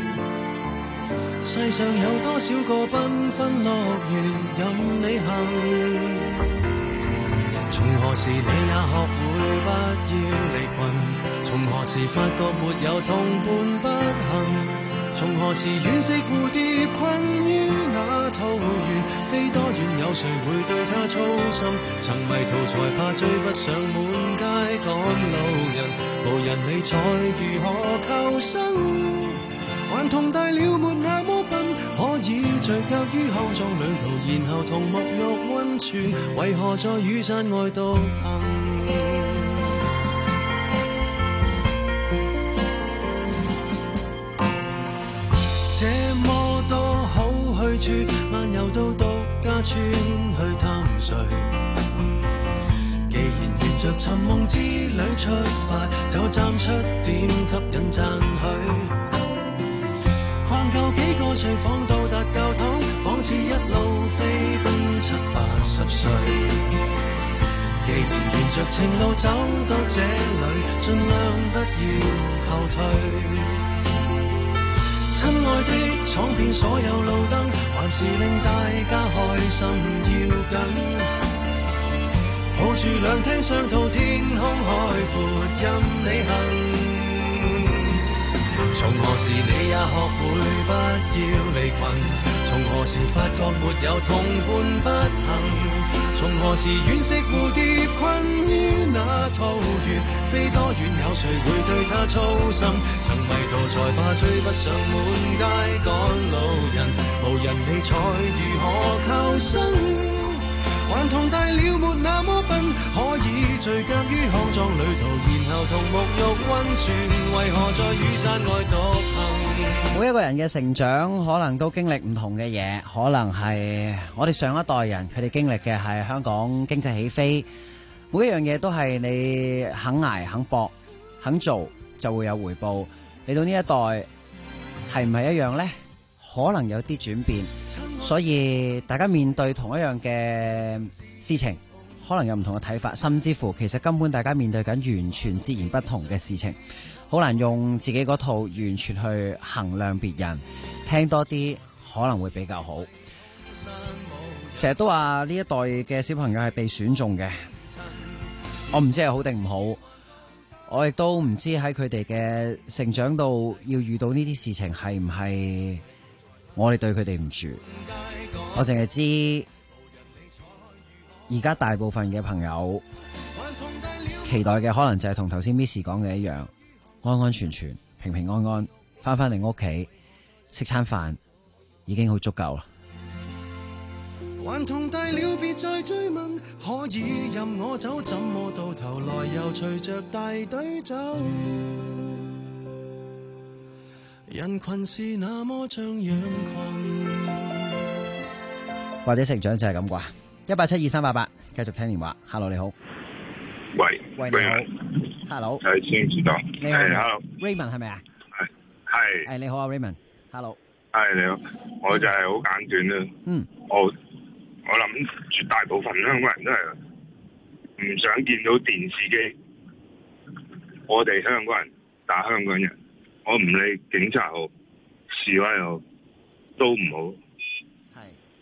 世上有多少個繽紛樂園任你行？從何時你也學會不要離群？從何時發覺沒有同伴不行？從何時惋惜蝴蝶困於那桃源，飛多遠有誰會對它操心？曾迷途才怕追不上滿街趕路人，無人理睬如何求生？還同大了沒那麼笨，可以聚腳於康莊旅途，然後同沐浴溫泉，為何在雨傘外獨行？這麼多好去處，漫遊到獨家村去探誰？既然沿着尋夢之旅出發，就站出點吸引讚許。逛夠幾個廚房到達教堂，仿似一路飛奔70-80歲。既然沿着情路走到這裏，盡量不要後退。親愛的，闖遍所有路燈，還是令大家開心要緊。抱住兩廳雙套，天空海闊任你行。從何時你也學會不要離群？從何時發覺沒有同伴不行？從何時惋惜蝴蝶困於那桃源，飛多遠有誰會對它操心？曾迷途才怕追不上滿街趕路人，無人理睬如何求生？還同大了沒那麼笨，可以聚腳於康莊旅途，然後同沐浴溫泉，為何在雨傘外獨行？ 每一個人嘅成長可能都經歷唔同嘅嘢，可能係我哋上一代人佢哋經歷嘅係香港經濟起飛，每一樣嘢都係你肯捱肯搏肯做就會有回報。嚟到呢一代係唔係一樣呢？可能有啲轉變，所以大家面對同一樣嘅事情，可能有唔同嘅睇法，甚至乎其實根本大家面對緊完全截然不同嘅事情，好難用自己嗰套完全去衡量別人，聽多啲可能會比較好。成日都話呢一代嘅小朋友係被選中嘅，我唔知係好定唔好， 我亦都唔知喺佢哋嘅成長度要遇到呢啲事情係唔係我哋對佢哋唔住。我淨係知而家大部分嘅朋友期待嘅可能就係同頭先 Miss 講嘅一樣，安安全全、平平安安翻嚟屋企食餐飯已經好足夠啦。 還同大了別再追問，可以任我走，怎麼到頭來又隨着大隊走？人群是那麼像羊群， 或者成長就係咁啩。1872388，繼續聽電話。Hello， 你好。 喂， 你好。Hello， 係先知道。 你好 ，Hello，Raymond 係咪啊？ 係。 你好啊 ，Raymond。Hello。 係你好，我就係好簡短啦。我諗絕大部分香港人都係唔想見到電視機，我哋香港人打香港人，我唔理警察好、示威好，都唔好。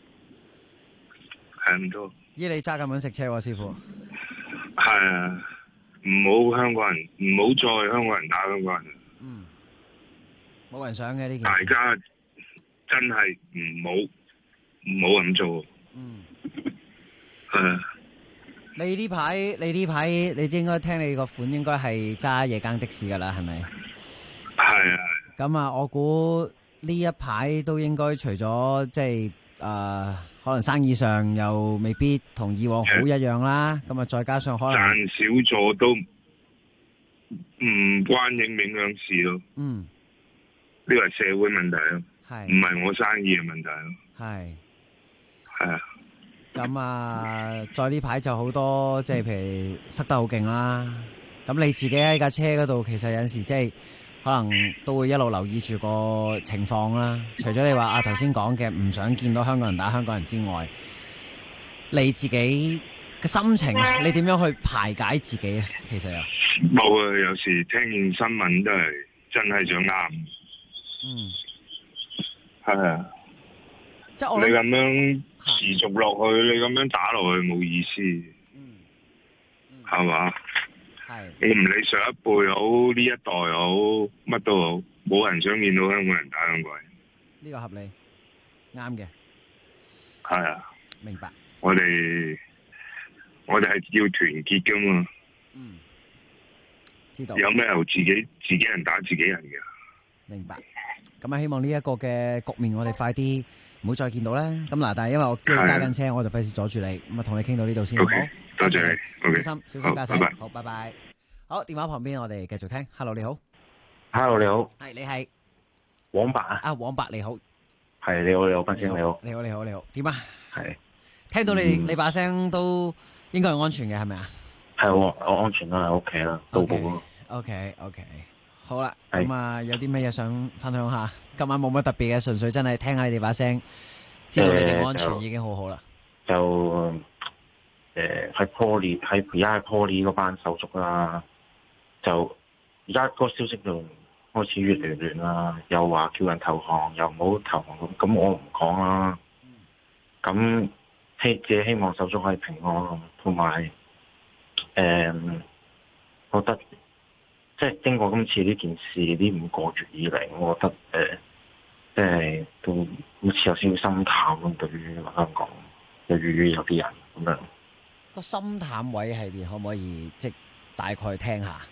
係咁多。 依你揸咁樣食車喎，師傅。 係啊，唔好香港人，唔好再香港人打香港人。 冇人想嘅呢件事。 大家真係唔好咁做。 你呢排你應該聽你個款應該係揸夜間的士噶啦，係咪？ 係啊。 咁啊，我估呢一排都應該除咗即係可能生意上又未必同以往好一樣啦。咁啊，再加上可能賺少咗都唔關影響事咯。呢個係社會問題咯，唔係我生意嘅問題咯。係啊。 咁啊，再呢排就好多即係譬如塞得好勁啦。咁你自己喺架車嗰度，其實有陣時即係可能都會一路留意住個情況啦。除咗你話頭先講嘅唔想見到香港人打香港人之外，你自己嘅心情，你點樣去排解自己啊？其實冇啊，有時聽見新聞都係真係想啱。係啊。即係你咁樣持續落去，你咁樣打落去冇意思，係嘛？你唔理上一輩好，呢一代好，乜都好，冇人想見到香港人打香港人。 呢個合理，啱嘅。 係啊， 明白。 我哋係要團結噶嘛。 知道。 有咩由自己人打自己人嘅。 明白。咁啊，希望呢一個嘅局面，我哋快啲唔好再見到啦。咁嗱，但係因為我即係揸緊車，我就費事阻住你。咁啊，同你傾到呢度先，好唔好？ 多謝你， 小心駕駛。好，拜拜。好，電話旁邊我哋繼續聽。Hello， 你好。 Hello， 你好。 係，你係黃白啊？ 啊，黃白你好。 係，你好，你好，斌兄你好。 你好，你好，你好。點啊？ 係。 聽到你把聲都應該係安全嘅，係咪啊？ 係，我安全啦，喺屋企啦，到步咯。 OK，好啦。咁啊，有啲咩嘢想分享下？今晚冇乜特別嘅，純粹真係聽下你哋把聲，知道你哋安全已經好好啦。 就喺 Poly 而家喺 Poly 嗰班手足啦，就而家個消息就開始越嚟越亂啦，又話叫人投降，又唔好投降咁我唔講啦。咁自己希望手足可以平安，同埋覺得即係經過今次呢件事呢5個月以嚟，我覺得即係都好似有少少心淡咁，對於香港，對於有啲人咁樣。 個心淡位喺邊？可唔可以即大概聽下？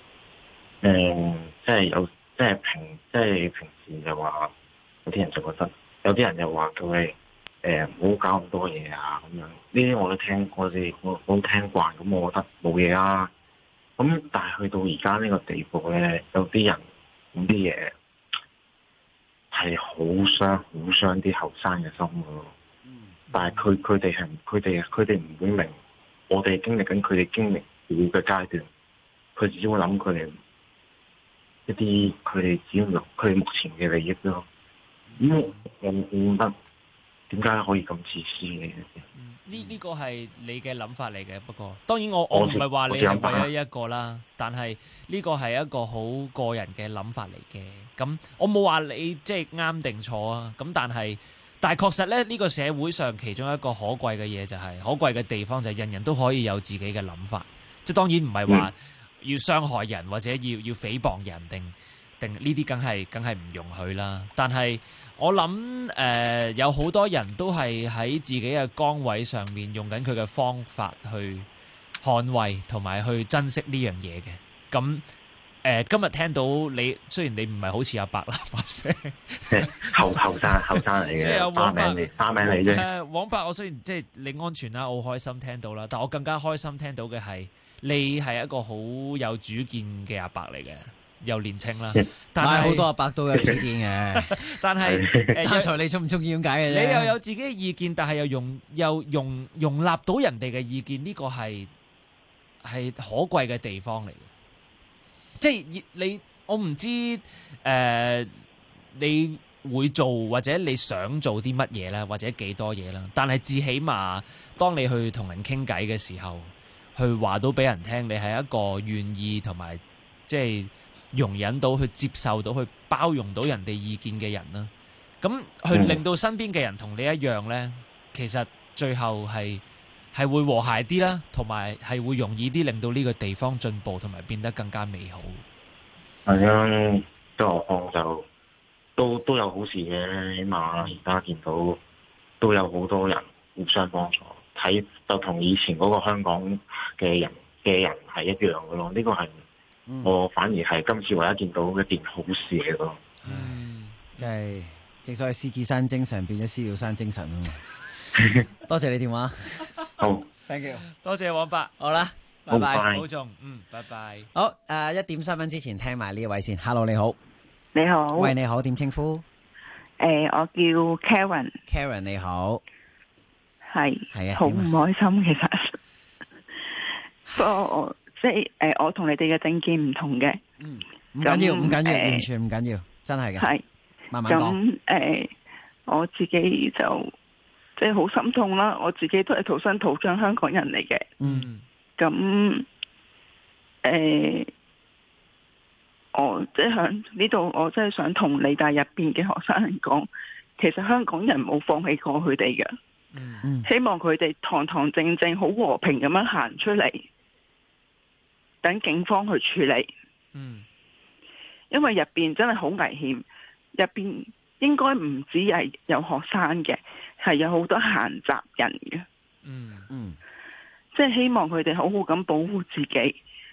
即係平時就話有啲人就覺得，有啲人又話叫你唔好搞咁多嘢啊咁樣。呢啲我都聽，我都聽慣，咁我覺得冇嘢啊。咁但係去到而家呢個地步咧，有啲人咁啲嘢係好傷啲後生嘅心咯。但係佢哋唔會明，我哋經歷緊佢哋經歷嘅階段，佢只會諗佢哋一啲佢哋只要佢哋目前嘅利益咯。咁我覺得點解可以咁自私嘅？ 呢個係你嘅諗法嚟嘅，不過當然我唔係話你係唯一一個啦，但係呢個係一個好個人嘅諗法嚟嘅。咁我冇話你即係啱定錯啊。咁但係確實咧，呢個社會上其中一個可貴嘅嘢就係可貴嘅地方就係人人都可以有自己嘅諗法。即係當然唔係話要傷害人或者要誹謗人定呢啲梗係唔容許啦。但係我諗有好多人都係喺自己嘅崗位上面用緊佢嘅方法去捍衛同埋去珍惜呢樣嘢嘅。咁今日聽到你，雖然你唔係好似阿伯啦把聲， 後生嚟嘅，花名嚟啫。 黃伯，我雖然即係你安全啦，我好開心聽到啦，但我更加開心聽到嘅係你係一個好有主見嘅阿伯嚟嘅，又年青啦。但係好多阿伯都有主見嘅， 但係爭在你中唔中意咁解嘅啫。 你又有自己嘅意見，但係又容納到人哋嘅意見，呢個係可貴嘅地方嚟嘅。即係我唔知你會做或者你想做啲乜嘢啦，或者幾多嘢啦。但係至起碼，當你去同人傾偈嘅時候，去話到俾人聽，你係一個願意同埋即係容忍到、去接受到、去包容到人哋意見嘅人啦。咁去令到身邊嘅人同你一樣呢，其實最後係會和諧啲啦，同埋係會容易啲令到呢個地方進步同埋變得更加美好。 係啊，即係我就都有好事嘅，起碼而家見到都有好多人互相幫助，睇就同以前嗰個香港嘅人係一樣嘅咯。呢個係我反而係今次唯一見到一件好事嚟咯。 即係正所謂獅子山精神變咗獅鳥山精神啊嘛。多謝你電話。 好 ，thank you， 多謝黃伯。 好啦，拜拜， 保重，拜拜。 好，1點新聞之前聽埋呢一位先。Hello， 你好， 你好， 喂，你好，點稱呼？ 我叫 Karen。 Karen 你好，係啊， 好唔開心其實。不過即係我同你哋嘅政見唔同嘅。 唔緊要，完全唔緊要，真係嘅。係，慢慢講。 咁我自己就。即係好心痛啦！我自己都係土生土長香港人嚟嘅。咁我即係響呢度，我真係想同理大入邊嘅學生人講，其實香港人冇放棄過佢哋嘅。希望佢哋堂堂正正、好和平咁樣行出嚟，等警方去處理。因為入邊真係好危險，入邊應該唔止係有學生嘅。係有好多閒雜人嘅，即係希望佢哋好好咁保護自己，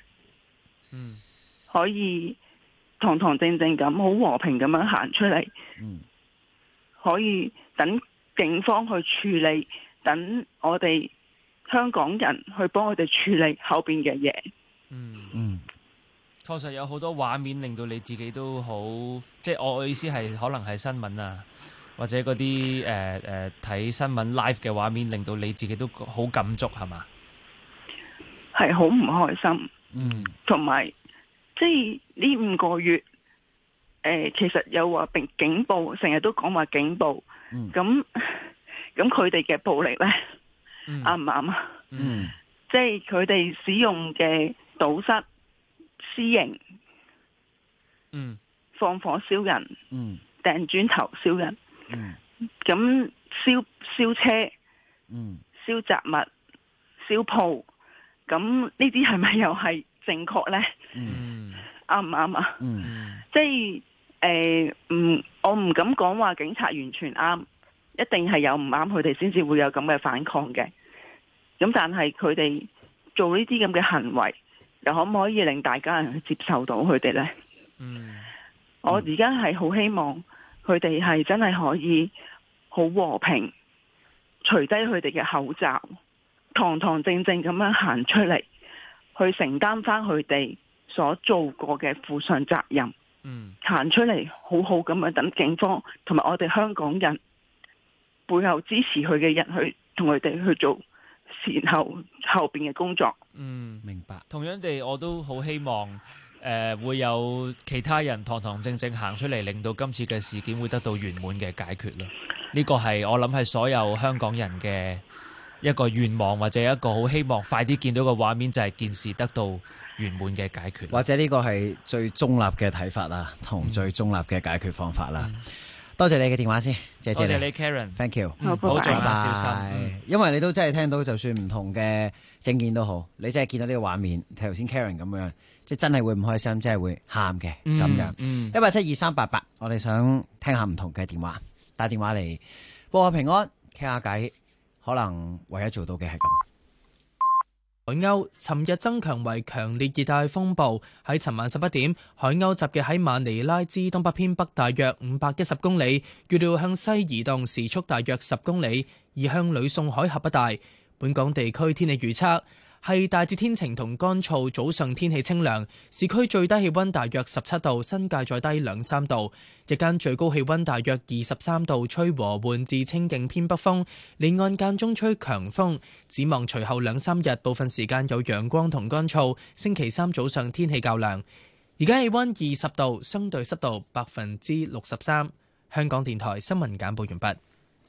可以堂堂正正咁好和平咁樣行出嚟，可以等警方去處理，等我哋香港人去幫佢哋處理後邊嘅嘢。 確實有好多畫面令到你自己都好，即係我意思係可能係新聞啊。或者嗰啲睇新聞 live 嘅畫面，令到你自己都好感觸，係嘛？ 係好唔開心。同埋即係呢5個月，其實有話警暴，成日都講話警暴。咁佢哋嘅暴力咧，啱唔啱啊？即係佢哋使用嘅堵塞、私刑、放火燒人、掟磚頭燒人。咁燒車、燒雜物、燒鋪，咁呢啲係咪又係正確呢？啱唔啱啊？即係我唔敢講話警察完全啱，一定係有唔啱，佢哋先至會有咁嘅反抗嘅。咁但係佢哋做呢啲咁嘅行為，又可唔可以令大家人去接受到佢哋呢？我而家係好希望。佢哋係真係可以好和平，除低佢哋嘅口罩，堂堂正正咁樣行出嚟，去承擔翻佢哋所做過嘅負上責任。行出嚟好好咁樣等警方同埋我哋香港人背後支持佢嘅人去同佢哋去做前後邊嘅工作。 明白。 同樣地，我都好希望。會有其他人堂堂正正行出嚟，令到今次嘅事件會得到圓滿嘅解決咯。呢個係我諗係所有香港人嘅一個願望，或者一個好希望快啲見到個畫面，就係件事得到圓滿嘅解決。 或者呢個係最中立嘅睇法啦，同最中立嘅解決方法啦。 多謝你嘅電話先，謝謝多謝你 Karen，Thank you， 好做人小心。 因為你都真係聽到，就算唔同嘅政見都好，你真係見到呢個畫面，頭先 Karen 咁樣，即係真係會唔開心，真係會喊嘅咁樣。1872388，我哋想聽下唔同嘅電話，打電話嚟報下平安，傾下偈，可能唯一做到嘅係咁。 海鷗尋日增強為強烈熱帶風暴，喺尋晚11點，海鷗集結喺馬尼拉之東北偏北大約510公里，預料向西移動，時速大約10公里，移向呂宋海峽一帶。本港地區天氣預測係大致天晴同乾燥，早上天氣清涼，市區最低氣溫大約17度，新界再低2-3度。日間最高氣溫大約23度，吹和緩至清勁偏北風，離岸間中吹強風。展望隨後2-3日，部分時間有陽光同乾燥。星期三早上天氣較涼。而家氣溫20度，相對濕度63%。香港電台新聞簡報完畢。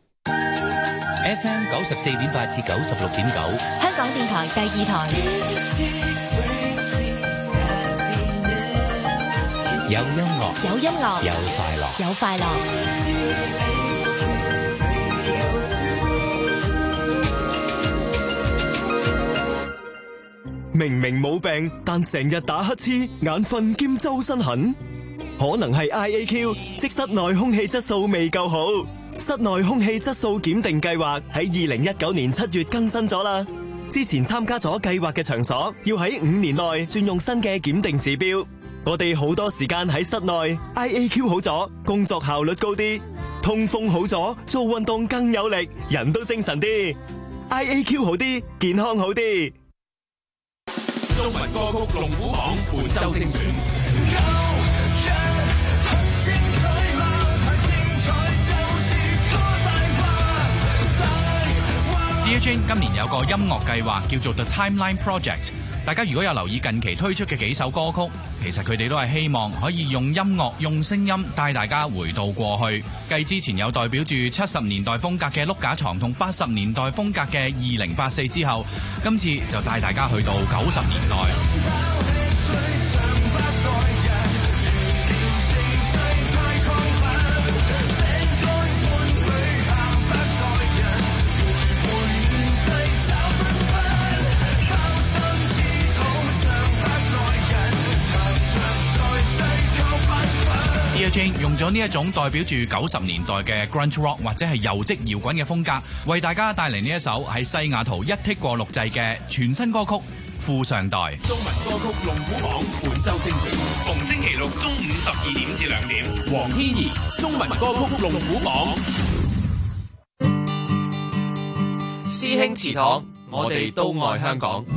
FM 94.8至96.9， 香港電台第2台。 有音樂， 有音樂， 有快樂， 有快樂。 明明冇病，但成日打乞嗤、眼瞓兼周身痕，可能係 IAQ， 即室內空氣質素未夠好。室內空氣質素檢定計劃喺2019年7月更新咗啦。之前參加咗計劃嘅場所，要喺5年內轉用新嘅檢定指標。我哋好多時間喺室內 ，IAQ 好咗，工作效率高啲；通風好咗，做運動更有力，人都精神啲。IAQ 好啲，健康好啲。 中文歌曲龍虎榜本周精選。 Dear Jane 今年有個音樂計劃叫做 The Timeline Project， 大家如果有留意近期推出嘅幾首歌曲，其實佢哋都係希望可以用音樂、用聲音帶大家回到過去。繼之前有代表住70年代風格嘅碌架床同80年代風格嘅2084之後，今次就帶大家去到90年代。Dear Jane 用咗呢一種代表住90年代嘅 grunge rock 或者係游擊搖滾嘅風格，為大家帶嚟呢一首喺西雅圖一剔過錄製嘅全新歌曲《富上代》。 中文歌曲龍虎榜本周精選，逢星期六中午12點至2點。黃天怡中文歌曲龍虎榜。 師兄祠堂，我哋都愛香港。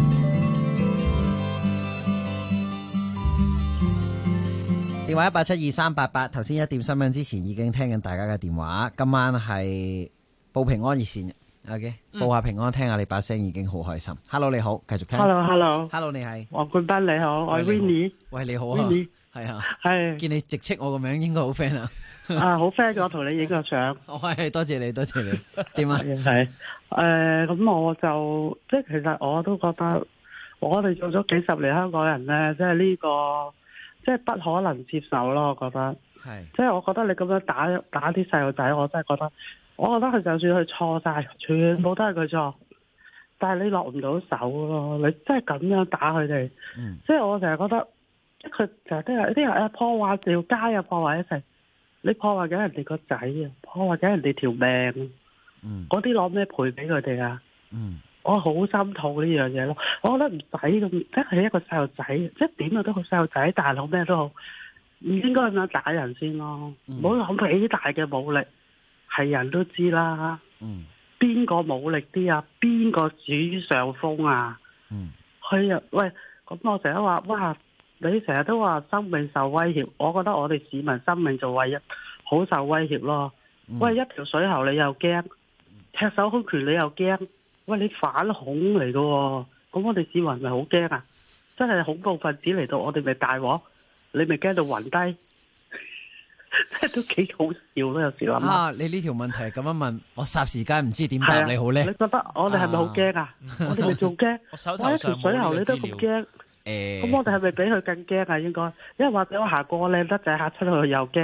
電話1872388，頭先一點新聞之前已經聽緊大家嘅電話。今晚係報平安熱線 ，OK，報下平安，聽下你把聲已經好開心。Hello， 你好，繼續聽。Hello， 你係黃冠斌，你好，我係 Winnie。 喂，你好啊，係啊，係見你直斥我個名，應該好 friend 啊。 啊，好 friend 咗，同你影個相。 喂，多謝你，多謝你。點啊？ 係咁我就即係其實我都覺得，我哋做咗幾十年香港人咧，即係呢個。即係不可能接受咯，我覺得。係。即係我覺得你咁樣打啲細路仔，我真係覺得，我覺得佢就算佢錯晒，全部都係佢錯，但係你落唔到手咯，你真係咁樣打佢哋。即係我成日覺得，佢成日都係啲人破壞條街啊，破壞一切，你破壞緊人哋個仔啊，破壞緊人哋條命。嗰啲攞咩賠俾佢哋啊？我好心痛呢樣嘢咯，我覺得唔使咁，即係一個細路仔，即係點都好細路仔，大佬咩都好，唔應該咁樣打人先咯。唔好諗幾大嘅武力，係人都知啦。邊個武力啲啊？邊個主上風啊？係啊，喂，咁我成日話，哇，你成日都話生命受威脅，我覺得我哋市民生命就唯一好受威脅咯。喂，一條水喉你又驚，赤手空拳你又驚。喂，你反恐嚟㗎喎，咁我哋市民咪好驚啊！真係恐怖分子嚟到，我哋咪大鑊，你咪驚到暈低，即係都幾好笑咯！有時諗啊，你呢條問題咁樣問，我霎時間唔知點答你好咧。 你覺得我哋係咪好驚啊？我哋咪仲驚？我一條水喉你都咁驚，咁我哋係咪比佢更驚啊？應該，因為或者我行過靚得滯嚇出去又驚。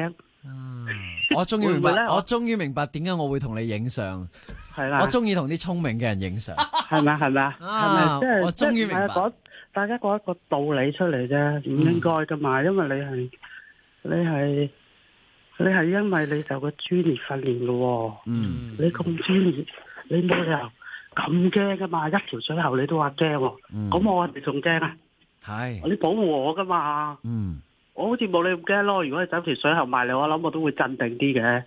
我終於明白，我終於明白點解我會同你影相。 係啦， 我中意同啲聰明嘅人影相。 係咪？係咪？即係我終於明白。 大家講一個道理出嚟啫，唔應該噶嘛，因為你係因為你受過專業訓練噶，你咁專業，你冇理由咁驚噶嘛，一條水喉你都話驚，咁我哋仲驚啊？係，你保護我噶嘛？我好似冇你咁驚咯。如果你走條水喉埋嚟，我諗我都會鎮定啲嘅。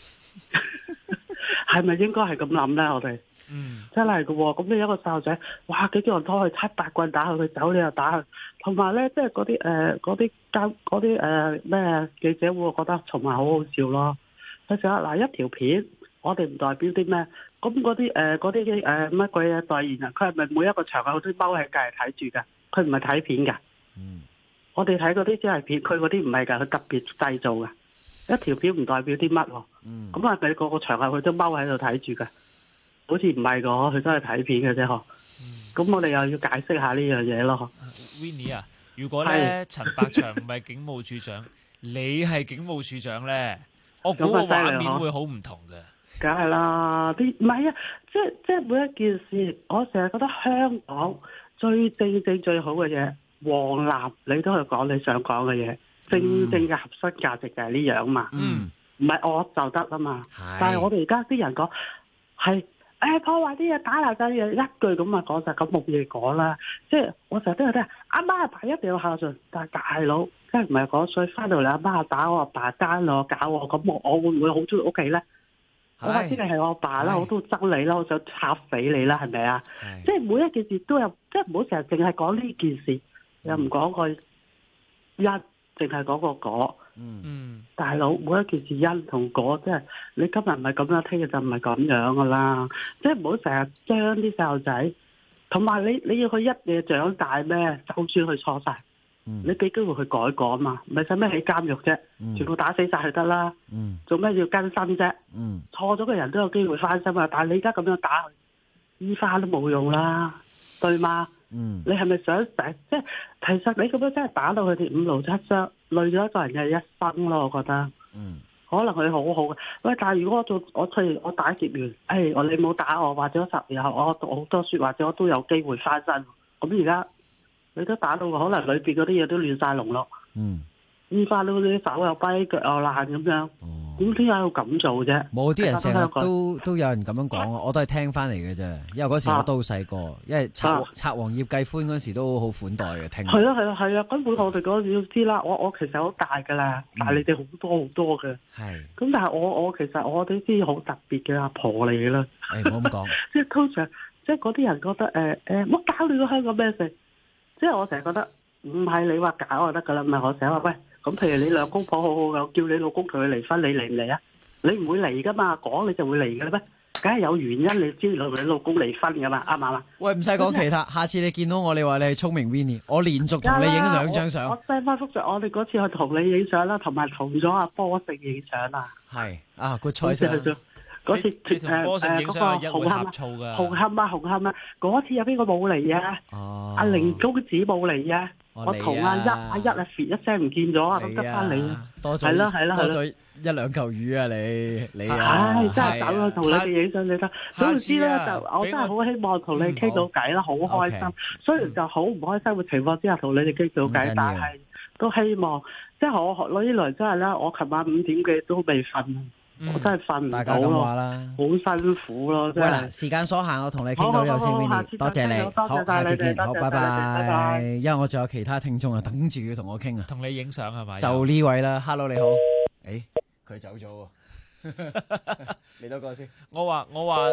係咪應該係咁諗咧？我哋真係噶，咁你一個細路仔，哇，幾叫人拖佢7-8棍打佢，佢走你又打佢，同埋咧，即係嗰啲咩記者會，我覺得同埋好好笑咯。佢成日嗱一條片，我哋唔代表啲咩，咁嗰啲乜鬼嘢代言人，佢係咪每一個場合都踎喺隔籬睇住噶？佢唔係睇片噶。我哋睇嗰啲只係片，佢嗰啲唔係噶，佢特別製造噶。一條片唔代表啲乜喎？咁係咪個場合佢都踎喺度睇住噶？好似唔係個，佢都係睇片嘅啫嗬。咁我哋又要解釋下呢樣嘢咯。 Winnie 啊，如果咧陳百祥唔係警務處長，你係警務處長咧，我估個畫面會好唔同嘅。 梗係啦，唔係啊，即係每一件事，我成日覺得香港最正最好嘅嘢，黃藍你都係講你想講嘅嘢。正嘅核心價值就係呢樣嘛，唔係我就得啦嘛。但係我哋而家啲人講係破壞啲嘢，打爛晒啲嘢，一句咁啊講晒，咁冇嘢講啦。即係我成日都有啲阿媽阿爸一定要孝順，但係大佬真係唔係講衰，翻到嚟阿媽打我，阿爸奸我搞我，咁我會唔會好中意屋企咧？我話知你係我阿爸啦，我都憎你啦，我想插死你啦，係咪啊？即係每一件事都有，即係唔好成日淨係講呢件事，又唔講個一。淨係講個果，大佬每一件事因同果，即係你今日唔係咁樣，聽日就唔係咁樣噶啦。即係唔好成日將啲細路仔，同埋你要佢一夜長大咩？就算佢錯晒，你俾機會去改過嘛，唔係使咩喺監獄啫，全部打死晒佢得啦。做咩要更新啫？錯咗嘅人都有機會翻身啊！但係你而家咁樣打佢，醫翻都冇用啦，對嗎？你係咪想即係其實你咁樣真係打到佢哋5勞7傷，累咗一個人嘅一生咯？我覺得，可能佢好好嘅。喂，但係如果我打劫完，你冇打我，或者10年後我好多說，或者我都有機會翻身。咁而家你都打到可能裏邊嗰啲嘢都亂晒龍咯。醫翻到啲手又跛，腳又爛咁樣。點解要咁做啫？ 冇啲人成日都有人咁樣講，我都係聽翻嚟嘅啫。因為嗰時我都好細個，因為拆黃葉繼歡嗰時都好款待嘅。聽係啊，根本我哋嗰時都知啦。我其實好大噶啦，但係你哋好多嘅。係。咁但係我其實我哋啲好特別嘅阿婆嚟嘅啦。 唔好咁講。 即係通常，即係嗰啲人覺得乜搞你個香港咩事？即係我成日覺得唔係你話搞就得噶啦，唔係我成日話喂。咁譬如你兩公婆好好嘅，叫你老公同佢離婚，你嚟唔嚟啊？你唔會嚟噶嘛，講你就會嚟嘅啦咩？梗係有原因，你知道你老公離婚噶嘛？啱唔啱啊？ 喂，唔使講其他，下次你見到我，你話你係聰明 Winnie， 我連續同你影2張相。 我 send 翻幅相，我哋嗰次去同你影相啦，同埋同咗阿波成影相啊。係啊，個彩色。 嗰次同波成影相係一會呷醋㗎。紅磡啊，嗰次有邊個冇嚟啊？阿凌公子冇嚟啊？我同阿一啊，fit 一聲唔見咗啊，咁得翻你啊， 多咗1-2嚿魚啊，你啊，真係走去同你哋影相你得，總之咧就我真係好希望同你傾到偈啦，好開心。雖然就好唔開心嘅情況之下同你哋傾到偈，但係都希望即係我學呢來真係咧，我琴晚5點幾都未瞓。我真係瞓唔到咯，好辛苦咯，真係。 喂嗱，時間所限，我同你傾到呢度先 Winnie， 多謝你，好，下次見，好，拜拜。因為我仲有其他聽眾啊，等住要同我傾啊， 同你影相係咪？ 就呢位啦 ，Hello 你好，佢走咗喎，你多個先。 我話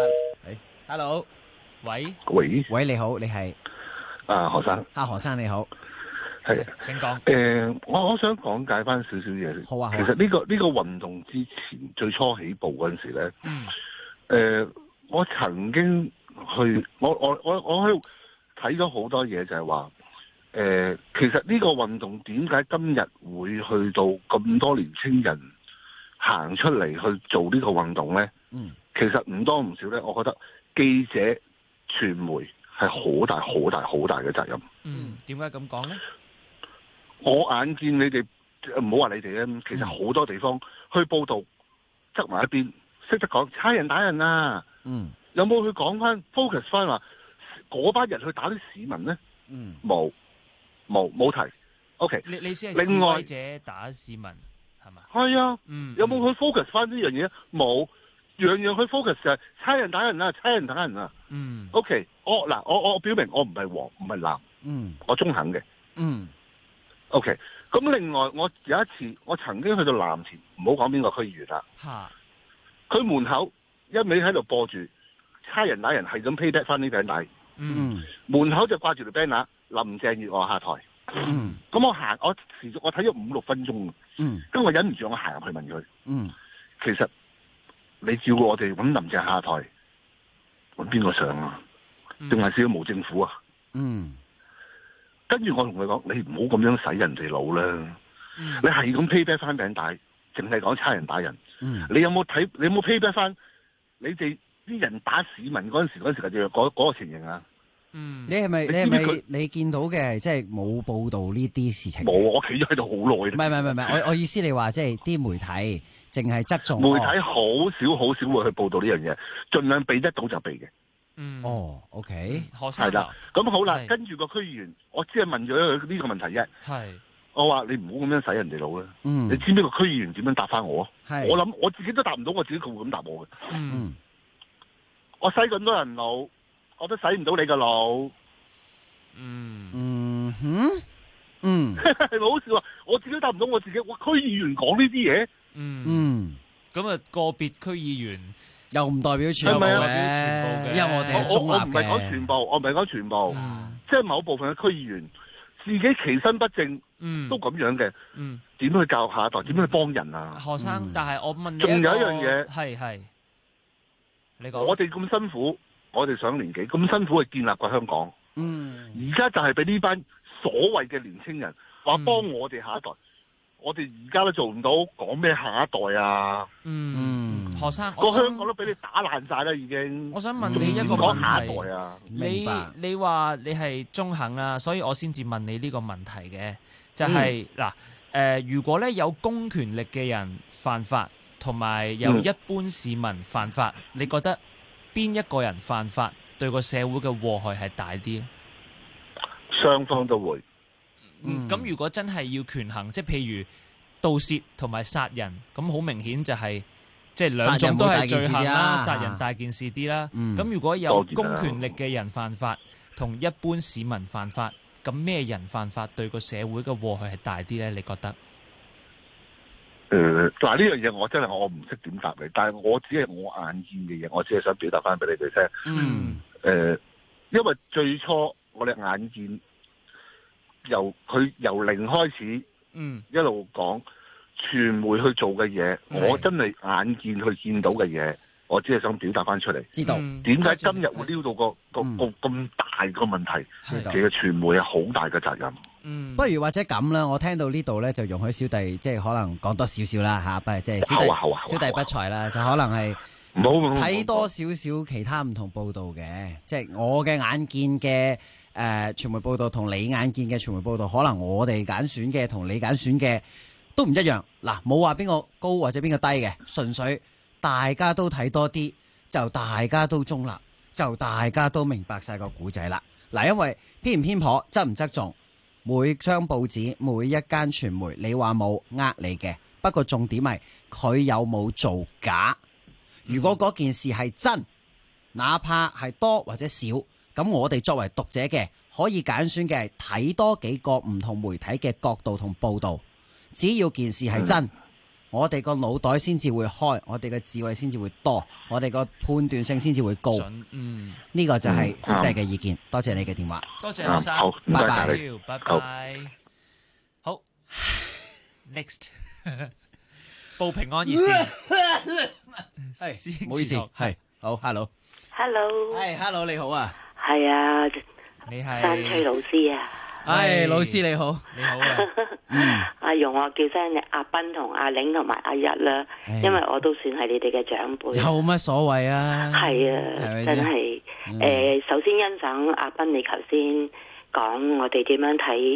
，Hello， 喂， 你好，你係何生， 何生你好。 係， 請講。 我想講解翻少少嘢。好啊。其實呢個運動之前最初起步嗰陣時咧，我曾經去，我去睇咗好多嘢，就係話，其實呢個運動點解今日會去到咁多年青人行出嚟去做呢個運動咧？其實唔多唔少咧，我覺得記者、傳媒係好大嘅責任。 點解咁講咧？ 我眼見你哋唔好話你哋咧，其實好多地方去報導，側埋一邊，識得講差人打人啊，有冇去講翻 focus 翻話嗰班人去打啲市民咧？冇提。OK， 你先係示威者打市民係嘛？ 係啊，有冇去 focus 翻呢樣嘢？冇，樣樣去 focus 就係差人打人啊，差人打人啊。OK，我表明我唔係黃唔係藍，我中肯嘅。OK，咁另外我有一次我曾經去到藍田，唔好講邊個區議員啦。佢門口一味喺度播住差人打人，係咁 pay back 翻呢餅帶。門口就掛住條 banner， 林鄭月娥下台。咁我持續我睇咗5-6分鐘。咁我忍唔住我行入去問佢。其實你照我哋揾林鄭下台，揾邊個上啊？定係少冇政府啊？跟住我同佢講，你唔好咁樣洗人哋腦啦。你係咁 pay back 翻餅帶，淨係講差人打人。你有冇 pay back 翻你哋啲人打市民嗰陣時就嗰個情形啊？ 你係咪你見到嘅即係冇報道呢啲事情？ 冇，我企咗喺度好耐。 唔係，我意思你話即係啲媒體淨係側重。 媒體好少會去報道呢樣嘢，盡量避得到就避嘅。 OK， 係啦。咁好啦，跟住個區議員，我只係問咗佢呢個問題啫。我話你唔好咁樣洗人哋腦啦。你知唔知個區議員點樣答翻我？我諗我自己都答唔到，我自己佢會咁答我嘅。我洗咁多人腦，我都洗唔到你個腦。係咪好笑啊？我自己答唔到我自己。哇！區議員講呢啲嘢。 咁啊，個別區議員又唔代表全部嘅，因為我哋係中立嘅。 我唔係講全部，即係某部分嘅區議員自己其身不正，都咁樣嘅。點去教下一代？點去幫人啊？ 學生，但係我問你仲有一樣嘢， 係你講， 我哋咁辛苦，我哋上年紀咁辛苦去建立過香港。而家就係俾呢班所謂嘅年青人話幫我哋下一代。我哋而家都做唔到，講咩下一代啊？ 學生個香港都俾你打爛晒啦，已經。 我想問你一個問題， 下一代啊， 你話你係中肯啊，所以我先至問你呢個問題嘅，就係如果咧有公權力嘅人犯法，同埋有一般市民犯法，你覺得邊一個人犯法對個社會嘅禍害係大啲？ 雙方都會。 咁如果真係要權衡，即係譬如盜竊同埋殺人，咁好明顯就係即係兩種都係罪行啦，殺人大件事啲啦。咁如果有公權力嘅人犯法，同一般市民犯法，咁咩人犯法對個社會嘅禍害係大啲咧？你覺得？ 嗱呢樣嘢我真係我唔識點答你，但係我只係我眼見嘅嘢，我只係想表達翻俾你哋聽。因為最初我哋眼見。由零開始，一路講傳媒去做嘅嘢，我真係眼見去見到嘅嘢，我只係想表達翻出嚟。 知道點解今日會撩到個咁大個問題？其實傳媒係好大嘅責任。 不如或者咁啦，我聽到呢度咧，就容許小弟即係可能講多少少啦嚇，不係即係小弟不才啦，就可能係睇多少少其他唔同報道嘅，即係我嘅眼見嘅。傳媒報道同你眼見嘅傳媒報道，可能我哋揀選嘅同你揀選嘅都唔一樣。嗱，冇話邊個高或者邊個低嘅，純粹大家都睇多啲，就大家都中立，就大家都明白晒個古仔啦。嗱，因為偏唔偏頗，側唔側重，每張報紙每一間傳媒，你話冇呃你嘅，不過重點係佢有冇造假。如果嗰件事係真，哪怕係多或者少。咁我哋作為讀者嘅，可以揀選嘅係睇多幾個唔同媒體嘅角度同報導。只要件事係真，我哋個腦袋先至會開，我哋嘅智慧先至會多，我哋個判斷性先至會高。呢個就係小弟嘅意見。多謝你嘅電話。 多謝學生。 好， 拜拜。拜拜。好 ，next 報平安熱線。 係，唔好意思，係好 ，hello，hello，係 hello， 你好啊。 係啊， 你係山翠老師啊， 係老師你好， 你好啊， 阿容我叫聲阿斌同阿玲同埋阿日啦，因為我都算係你哋嘅長輩， 有乜所謂啊？ 係啊，真係首先欣賞阿斌你頭先講我哋點樣睇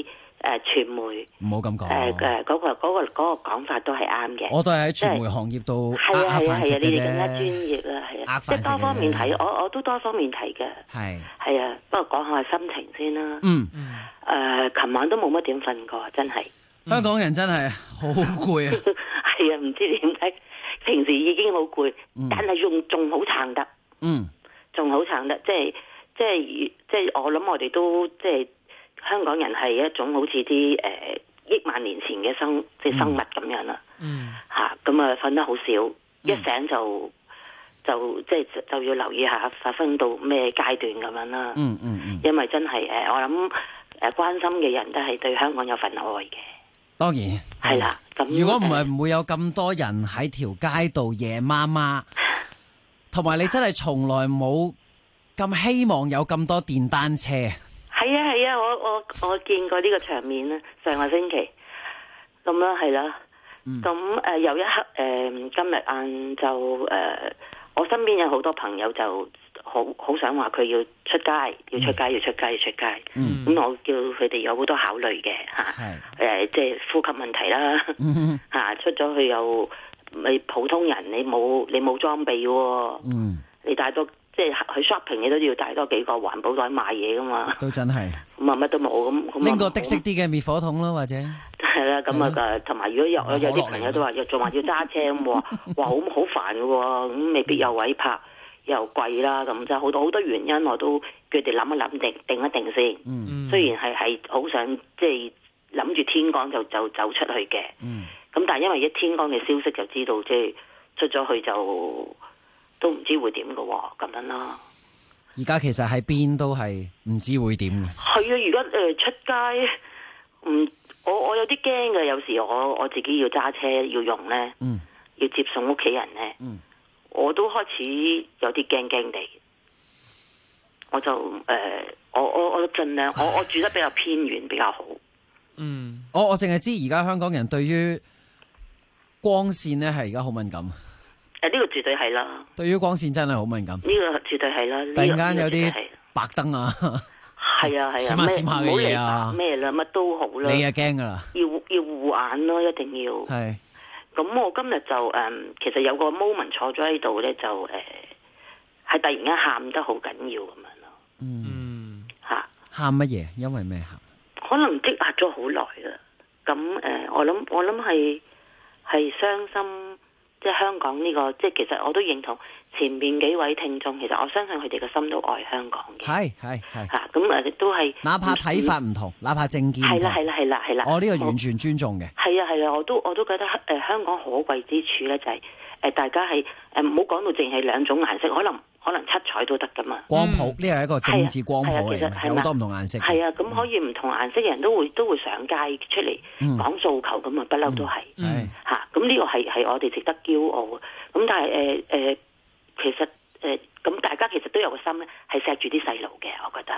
傳媒唔好咁講。 嗰個講法都係啱嘅。 我都係喺傳媒行業度係啊， 你哋更加專業啦，係啊，即係多方面睇，我都多方面睇嘅。係啊，不過講下心情先啦。琴晚都冇乜點瞓過，真係。 香港人真係好攰啊！ 係啊，唔知點解，平時已經好攰，但係仲好撐得。仲好撐得，即係我諗我哋都即係香港人係一種好似啲億萬年前嘅生物咁樣啦。咁啊瞓得好少，一醒就要留意下發生到咩階段咁樣啦。因為真係我諗關心嘅人都係對香港有份愛嘅。 當然係啦。咁如果唔係唔會有咁多人喺條街度夜媽媽，同埋你真係從來冇咁希望有咁多電單車。 係啊，我見過呢個場面啦，上個星期咁啦，係啦。咁有一刻今日晏晝我身邊有好多朋友就好想話佢要出街，要出街。咁我叫佢哋有好多考慮嘅即係呼吸問題啦出咗去又你普通人，你冇裝備喎。你帶多即係去 shopping， 你都要帶多幾個環保袋買嘢噶嘛。 都真係咁啊，乜都冇咁。拎個的士啲嘅滅火筒咯，或者係啦。咁啊，同埋如果有啲朋友都話，仲話要揸車咁話好煩嘅喎，咁未必有位泊，又貴啦。咁就好多原因，我都叫佢哋諗一諗，定一定先。雖然係好想即係諗住天光就走出去嘅。咁但係因為一天光嘅消息就知道，即係出咗去就。都唔知會點嘅喎，咁樣啦。 而家其實喺邊都係唔知會點嘅。 係啊，而家出街，我有啲驚嘅。有時我自己要揸車要用咧，要接送屋企人咧，我都開始有啲驚地。我就我盡量，我住得比較偏遠比較好。 我淨係知而家香港人對於光線咧係而家好敏感。 呢個絕對係啦， 對於光線真係好敏感。 呢個絕對係啦， 突然間有啲白燈啊， 係啊，閃下嘅嘢啊，咩啦，乜都好啦， 你啊驚噶啦， 要護眼咯，一定要。係。咁我今日就其實有個 moment 坐咗喺度咧，就係突然間喊得好緊要咁樣咯。 喊乜嘢？因為咩喊？ 可能積壓咗好耐啦。咁我諗係傷心。即係香港呢個，即係其實我都認同前面幾位聽眾，其實我相信佢哋嘅心都愛香港嘅。係嚇，咁都係。哪怕睇法唔同，哪怕政見唔同。係啦。我呢個完全尊重嘅。係啊，我都覺得香港可貴之處咧，就係大家係唔好講到淨係兩種顏色，可能七彩都得噶嘛。光譜呢係一個政治光譜嚟嘅，有好多唔同顏色。係啊，咁可以唔同顏色嘅人都會上街出嚟講訴求咁啊，不嬲都係。嚇，咁呢個係我哋值得驕傲嘅。咁但係其實咁大家其實都有個心咧，係錫住啲細路嘅，我覺得。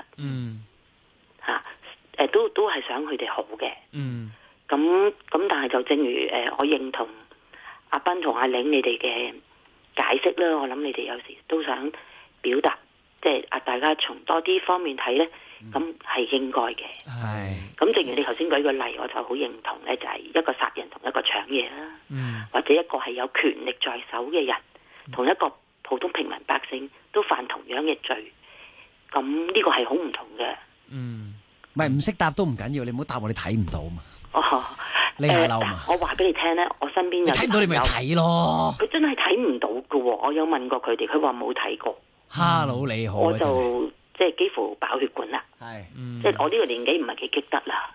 嚇，都係想佢哋好嘅。咁但係就正如我認同阿斌同阿玲你哋嘅解釋啦，我諗你哋有時都想表達，即係大家從多啲方面睇咧，咁係應該嘅。係。咁正如你頭先舉個例，我就好認同咧，就係一個殺人同一個搶嘢啦，或者一個係有權力在手嘅人，同一個普通平民百姓都犯同樣嘅罪，咁呢個係好唔同嘅。 唔係唔識答都唔緊要，你唔好答我，你睇唔到嘛。你係嬲嘛？ 我話俾你聽咧，我身邊有睇唔到你咪睇咯。 佢真係睇唔到㗎喎，我有問過佢哋，佢話冇睇過。 Hello，你好。 我就即係幾乎爆血管啦。係，即係我呢個年紀唔係幾激得啦。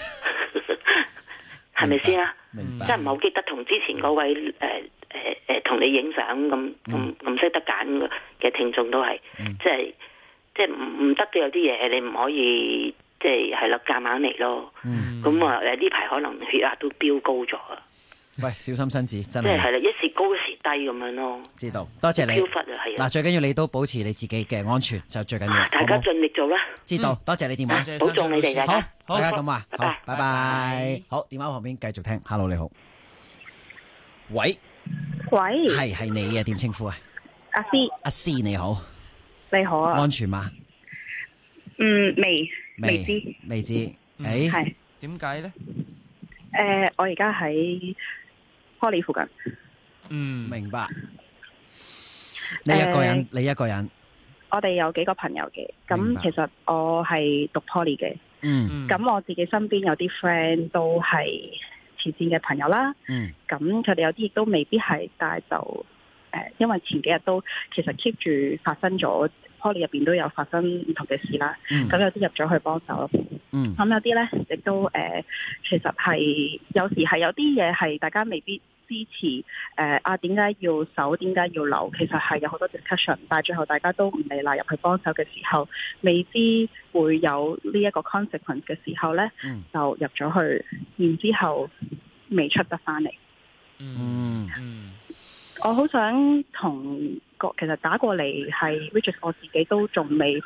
係咪先啊？明白。真係唔係好激得，同之前嗰位同你影相咁識得揀嘅聽眾都係，即係唔得嘅有啲嘢，你唔可以。即係啦，夾硬嚟咯。咁啊，呢排可能血壓都飆高咗啊！ 喂，小心身子，真係。 即係啦，一時高一時低咁樣咯。 知道，多謝你。 飄忽啊，係啊。 嗱，最緊要你都保持你自己嘅安全就最緊要。 大家盡力做啦。 知道，多謝你電話， 保重你哋嘅。 好，大家咁話， 拜拜。 好，電話旁邊繼續聽。Hello，你好。喂，係你啊？點稱呼啊？ 阿詩。 阿詩你好。 你好啊。 安全嗎？ 未知， 係點解咧？ 我而家喺 Poly 附近。 明白。你一個人，你一個人。 我哋有幾個朋友嘅，咁其實我係讀 Poly 嘅。咁我自己身邊有啲 friend 都係前線嘅朋友啦。咁佢哋有啲亦都未必係，但係就因為前幾日都其實 keep 住發生咗 Poly 入邊都有發生唔同嘅事啦。咁有啲入咗去幫手咯。咁有啲咧亦都其實係有時係有啲嘢係大家未必支持點解要守，點解要留，其實係有好多 discussion， 但係最後大家都唔嚟納入去幫手嘅時候，未知會有呢一個 consequence 嘅時候咧，就入咗去，然之後未出得翻嚟。我好想同其實打過嚟係 which is 我自己都仲未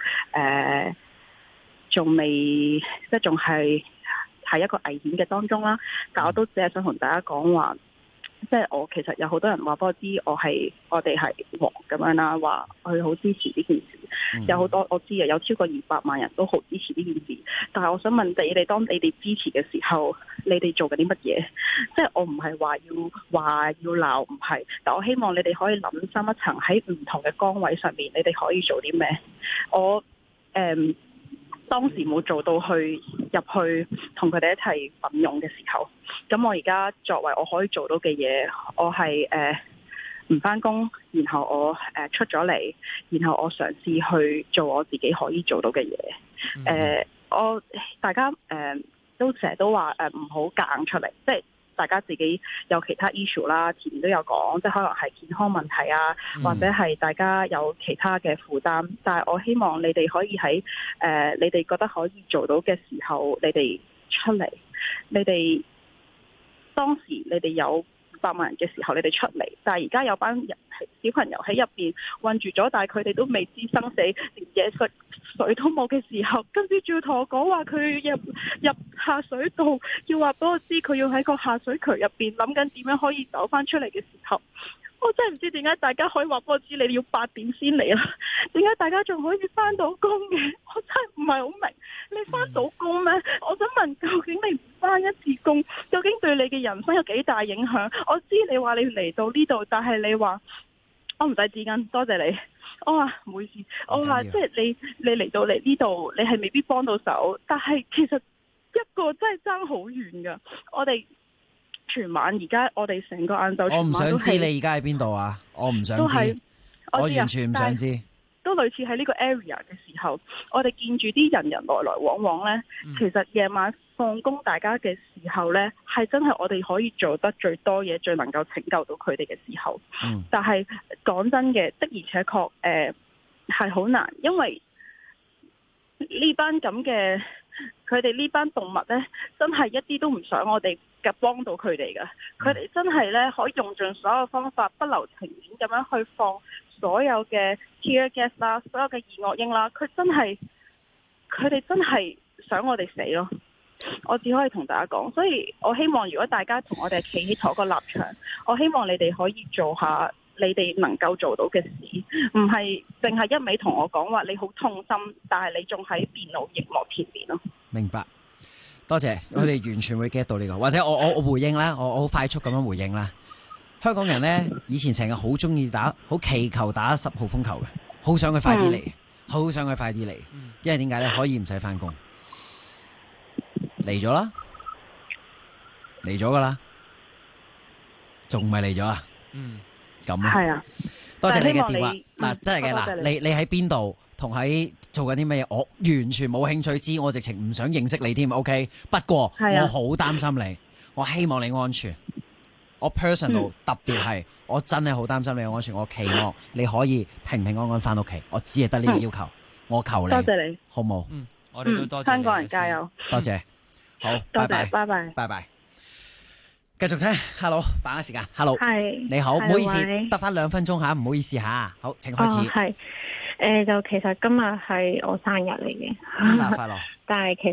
即係仲係一個危險嘅當中啦，但我都只係想同大家講話。即係我其實有好多人話俾我知，我哋係黃咁樣啦，話佢好支持呢件事。有好多我知啊，有超過200萬人都好支持呢件事。但係我想問你哋，當你哋支持嘅時候，你哋做緊啲乜嘢？即係我唔係話要鬧，唔係。但我希望你哋可以諗深一層，喺唔同嘅崗位上面，你哋可以做啲咩？我當時冇做到入去同佢哋一齊奮勇嘅時候，咁我而家作為我可以做到嘅嘢，我係唔返工，然後我出咗嚟，然後我嘗試去做我自己可以做到嘅嘢。大家都成日都話唔好夾硬出嚟，即係大家自己有其他 issue 啦，前面都有講，即係可能係健康問題啊，或者係大家有其他嘅負擔。但係我希望你哋可以喺你哋覺得可以做到嘅時候，你哋出嚟。你哋當時你哋有100萬人嘅時候，你哋出嚟。但係而家有班人小朋友喺入邊困住咗，但係佢哋都未知生死，連嘢水都冇嘅時候，跟住仲要同我講話佢入下水道，要話俾我知佢要喺個下水渠入邊諗緊點樣可以走翻出嚟嘅時候，我真係唔知點解大家可以話俾我知你哋要8點先嚟啦？點解大家仲可以翻到工嘅？我真係唔係好明。你翻到工咩？我想問，究竟你唔翻一次工，究竟對你嘅人生有幾大影響？我知你話你嚟到呢度，但係你話我唔使紙巾，多謝你。我話唔好意思，我話即係你嚟到嚟呢度，你係未必幫到手，但係其實一個真係爭好遠噶。我哋全晚而家我哋成個晏晝， 我唔想知你而家喺邊度啊！我唔想知，我完全唔想知。 都類似喺呢個 area 嘅時候，我哋見住啲人來來往往呢，其實夜晚放工大家嘅時候呢，係真係我哋可以做得最多嘢，最能夠拯救到佢哋嘅時候。但係講真嘅，的而且確係好難，因為呢班咁嘅佢哋呢班動物呢，真係一啲都唔想我哋嘅幫到佢哋㗎。佢哋真係呢，可以用盡所有方法，不留情面咁樣去放所有嘅 tear gas 啦，所有嘅二惡英啦，佢哋真係想我哋死咯。我只可以同大家講，所以我希望如果大家同我哋企喺同一個立場，我希望你哋可以做下你哋能夠做到嘅事，唔係淨係一味同我講話你好痛心，但係你仲喺電腦熒幕前面咯。 明白，多謝，我哋完全會 get 到呢個，或者我回應啦，我好快速咁樣回應啦。香港人呢，以前成日好中意好祈求打10號風球嘅，好想佢快啲嚟，好想佢快啲嚟，因為點解呢？可以唔使返工，嚟咗啦，嚟咗噶啦，仲唔係嚟咗啊？咁啊，係啊，多謝你嘅電話。嗱，真係嘅，嗱，你喺邊度，同喺做緊啲乜嘢，我完全冇興趣知，我直情唔想認識你添。OK， 不過我好擔心你，我希望你安全。我 personal 特別係，我真係好擔心你嘅安全。我期望你可以平平安安翻屋企。我只係得呢個要求，我求你。多謝你，好冇？ 我哋都多謝香港人加油。 多謝，好， 多謝，拜拜， 拜拜。繼續聽 ，Hello， 把握時間 ，Hello， 係， 你好，唔好意思，得翻2分鐘吓，唔好意思吓，好，請開始。 係，就其實今日係我生日嚟嘅， 生日快樂。 但係其實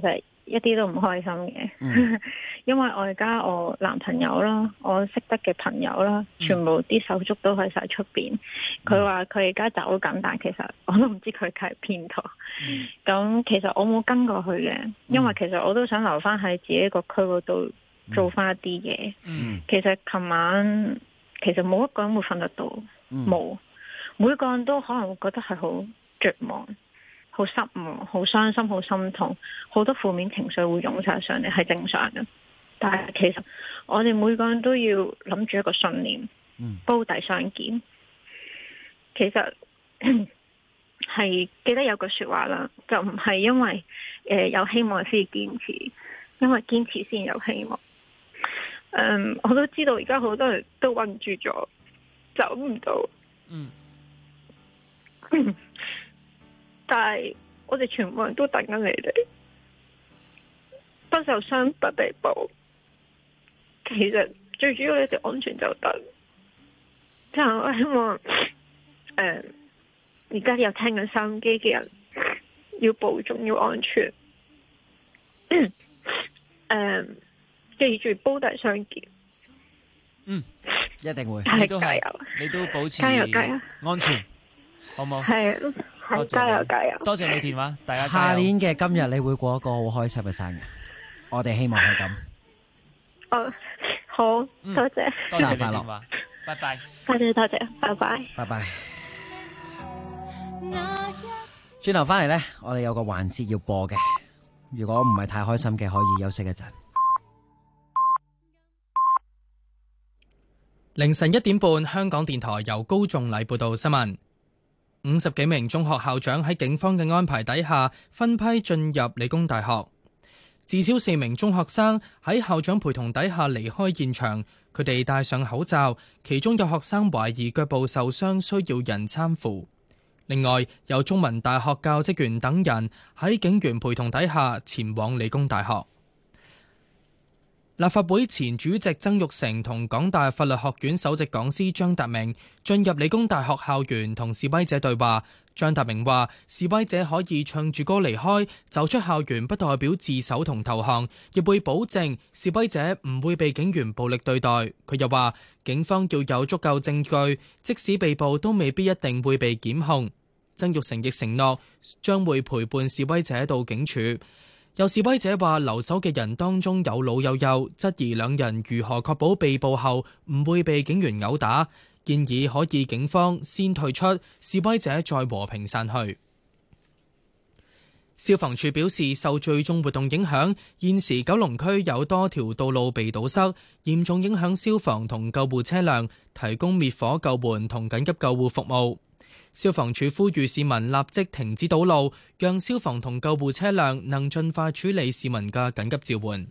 一啲都唔開心嘅，因為我而家我男朋友啦，我識得嘅朋友啦，全部啲手足都喺晒出邊。佢話佢而家走緊，但其實我都唔知佢係邊度。咁其實我冇跟過去嘅，因為其實我都想留翻喺自己個區嗰度做翻一啲嘢。其實琴晚其實冇一個人會瞓得到，冇，每個人都可能會覺得係好絕望。好失望、好傷心、好心痛，好多負面情緒會湧晒上嚟，係正常嘅。但係其實我哋每個人都要諗住一個信念，煲底相見。其實係記得有句說話啦，就唔係因為有希望先堅持，因為堅持先有希望。我都知道而家好多人都困住咗，走唔到。但係我哋全部人都等緊你哋，不受傷不被捕。其實最主要你哋安全就得。即係我希望，而家有聽緊收音機嘅人要保重，要安全。記住煲底相見。 一定會。 你都係，你都保持加油加油安全，好冇？ 係。加油加油！ 多謝你電話，大家下年嘅今日你會過一個好開心嘅生日，我哋希望係咁。 好，多謝， 多謝你電話，拜拜。 多謝，拜拜， 拜拜。轉頭翻嚟呢，我哋有個環節要播嘅，如果唔係太開心嘅，可以休息一陣。 凌晨1點半，香港電台由高仲禮報道新聞。50幾名中學校長喺警方嘅安排底下分批進入理工大學，至少4名中學生喺校長陪同底下離開現場，佢哋戴上口罩，其中有學生懷疑腳部受傷，需要人攙扶。另外，有中文大學教職員等人喺警員陪同底下前往理工大學。立法會前主席曾鈺成同港大法律學院首席講師張達明進入理工大學校園同示威者對話。張達明話：示威者可以唱住歌離開，走出校園不代表自首同投降，亦會保證示威者唔會被警員暴力對待。佢又話：警方要有足夠證據，即使被捕都未必一定會被檢控。曾鈺成亦承諾將會陪伴示威者到警署。有示威者話留守嘅人當中有老有幼，質疑兩人如何確保被捕後唔會被警員毆打，建議可以警方先退出，示威者再和平散去。消防處表示，受聚眾活動影響，現時九龍區有多條道路被堵塞，嚴重影響消防同救護車輛提供滅火救援同緊急救護服務。消防處呼籲市民立即停止堵路，讓消防同救護車輛能盡快處理市民嘅緊急召喚。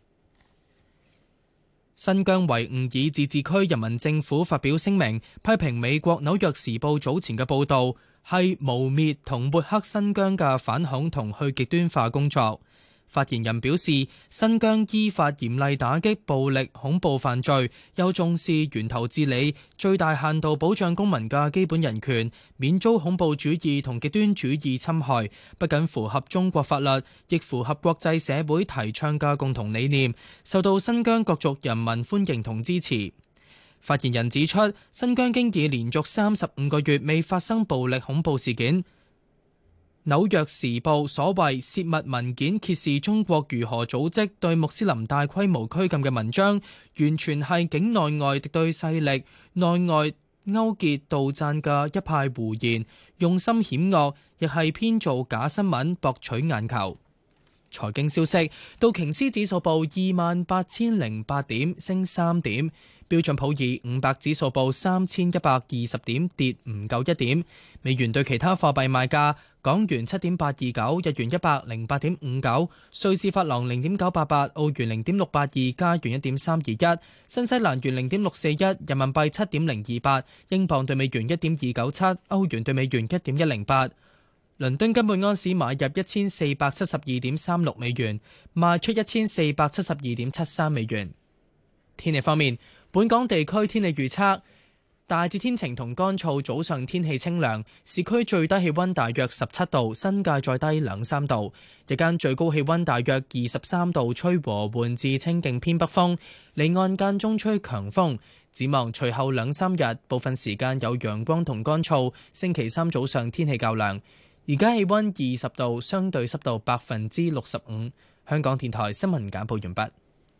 新疆維吾爾自治區人民政府發表聲明，批評美國《紐約時報》早前嘅報導係誣衊同抹黑新疆嘅反恐同去極端化工作。發言人表示，新疆依法嚴厲打擊暴力恐怖犯罪，又重視源頭治理，最大限度保障公民嘅基本人權，免遭恐怖主義同極端主義侵害，不僅符合中國法律，亦符合國際社會提倡嘅共同理念，受到新疆各族人民歡迎同支持。發言人指出，新疆經已連續35個月未發生暴力恐怖事件。紐約時報所謂泄密文件揭示中國如何組織對穆斯林大規模拘禁嘅文章，完全係境內外敵對勢力內外勾結杜撰嘅一派胡言，用心險惡，亦係編造假新聞博取眼球。財經消息，道瓊斯指數報28,008點，升3點。標準普爾500指數報3120點，跌唔夠1點。美元對其他貨幣賣價：港元7.829，日元108.59，瑞士法郎0.988，澳元0.682，加元1.321，新西蘭元0.641，人民幣7.028，英鎊對美元1.297，歐元對美元1.108。倫敦金每安士買入1472.36美元，賣出1472.73美元。天氣方面，本港地區天氣預測： 大致天晴同乾燥，早上天氣清涼，市區最低氣溫大約17度，新界再低2-3度。日間最高氣溫大約23度，吹和緩至清勁偏北風，離岸間中吹強風。展望隨後2-3日，部分時間有陽光同乾燥。星期三早上天氣較涼。而家氣溫20度，相對濕度65%。香港電台新聞簡報完畢。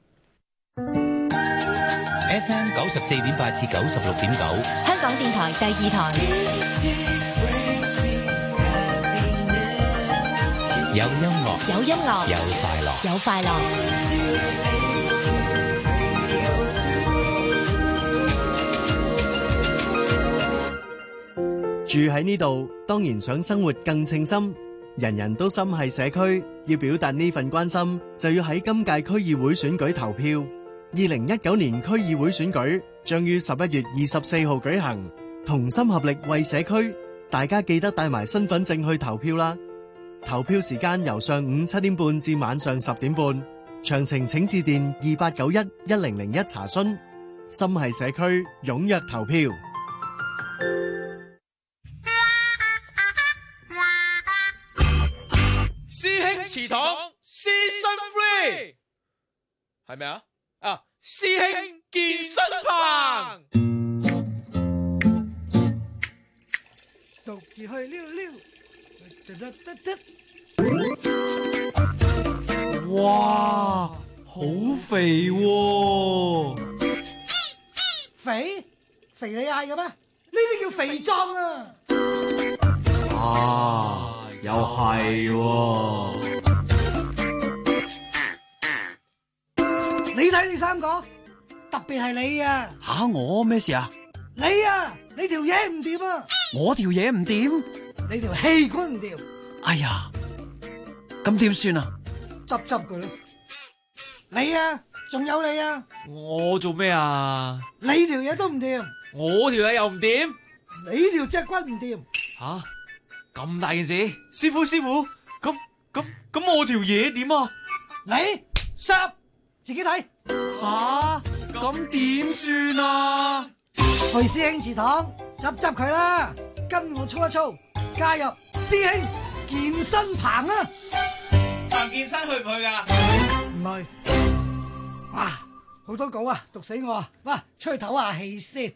FM 94.8至96.9， 香港電台第二台。 有音樂， 有音樂， 有快樂， 有快樂。 住喺呢度，當然想生活更稱心。人人都心係社區，要表達呢份關心，就要喺今屆區議會選舉投票。2019年區議會選舉將於11月24號舉行，同心合力為社區，大家記得帶埋身份證去投票啦。投票時間由上午7點半至晚上10點半，詳情請致電28911001查詢。心係社區，踴躍投票。 師兄祠堂 Season 3係咪啊？師兄健身棚，獨自去溜溜。 哇，好肥喎！ 肥你嗌嘅咩？呢啲叫肥壯啊！ 啊，又係喎！ 你睇你三個，特別係你啊！ 吓，我咩事啊？ 你條嘢唔掂啊！ 我條嘢唔掂， 你條氣管唔掂。 哎呀，咁點算啊？ 執佢啦！你啊，仲有你啊！ 我做咩啊？ 你條嘢都唔掂， 我條嘢又唔掂， 你條脊骨唔掂。 吓，咁大件事？師傅，咁我條嘢點啊？ 你塞自己睇。 吓，咁點算啊？ 去師兄祠堂執佢啦，跟我操一操，加入師兄健身棚啊！ 彭健身去唔去噶？ 唔去。哇，好多稿啊，讀死我啊！哇，出去唞下氣先。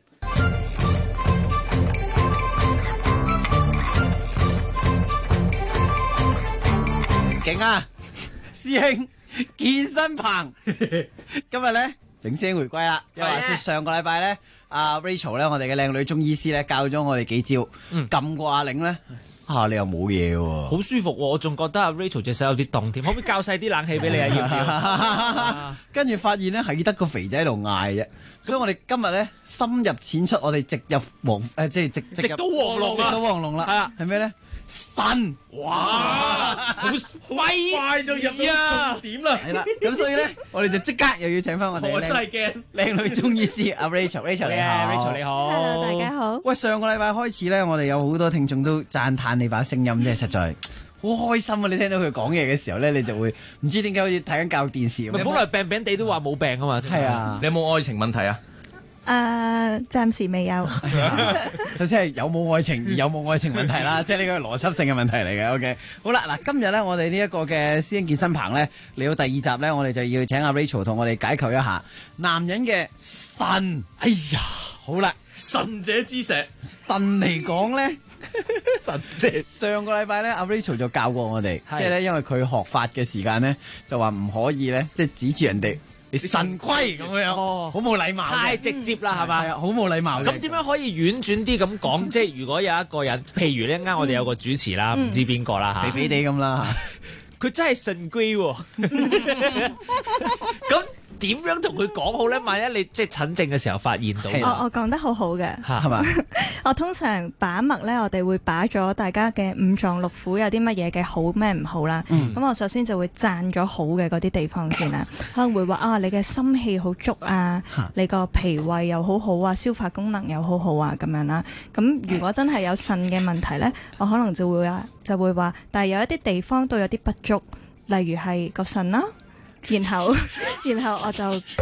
勁啊，師兄健身棚！今日咧領先回歸啦，因為話說上個禮拜咧，阿 Rachel 咧，我哋嘅靚女中醫師咧，教咗我哋幾招，撳過阿玲咧。你又冇嘢喎， 好舒服喎！我仲覺得阿 Rachel 隻手有啲凍添，可唔可以較細啲冷氣俾你啊？要唔要？ 跟住發現咧係得個肥仔喺度嗌啫，所以我哋今日咧深入淺出，我哋直入即係直到黃龍啦， 係啊，係咩咧？腎， 哇，好快就入到重點啦， 係啦，咁所以咧，我哋就即刻又要請翻我哋， 我真係驚靚女中醫師阿 Rachel 你好 ，Rachel 你好 ，Hello 大家好。 喂，上個禮拜開始咧，我哋有好多聽眾都讚嘆你把聲音，真係實在好開心啊！你聽到佢講嘢嘅時候咧，你就會唔知點解好似睇緊教育電視咁。 本來病病地都話冇病啊嘛， 係啊， 你有冇愛情問題啊？ 暫時未有。 首先係有冇愛情，而有冇愛情問題啦，即係呢個邏輯性嘅問題嚟嘅。OK， 好啦，嗱，今日咧我哋呢一個嘅師兄健身棚咧嚟到第二集咧，我哋就要請阿 Rachel 同我哋解構一下男人嘅腎。哎呀，好啦， 腎者之石， 腎嚟講咧， 腎者上個禮拜咧，阿 Rachel 就教過我哋，即係咧因為佢學法嘅時間咧，就話唔可以咧，即係指住人哋。你腎虧咁樣，好冇禮貌， 太直接啦，係嘛？ 係啊，好冇禮貌。 咁點樣可以婉轉啲咁講？即係如果有一個人，譬如呢啱我哋有個主持啦，唔知邊個啦嚇， 肥肥地咁啦， 佢真係腎虧喎。咁點樣同佢講好咧？萬一你即係診症嘅時候發現到， 我講得好好嘅， 係嘛？ 我通常把脈咧，我哋會把咗大家嘅五臟六腑有啲乜嘢嘅好咩唔好啦。咁我首先就會讚咗好嘅嗰啲地方先啦，可能會話你嘅心氣好足啊，你個脾胃又好好啊，消化功能又好好啊咁樣啦。咁如果真係有腎嘅問題咧，我可能就會話，但係有一啲地方都有啲不足，例如係個腎啦。然後我就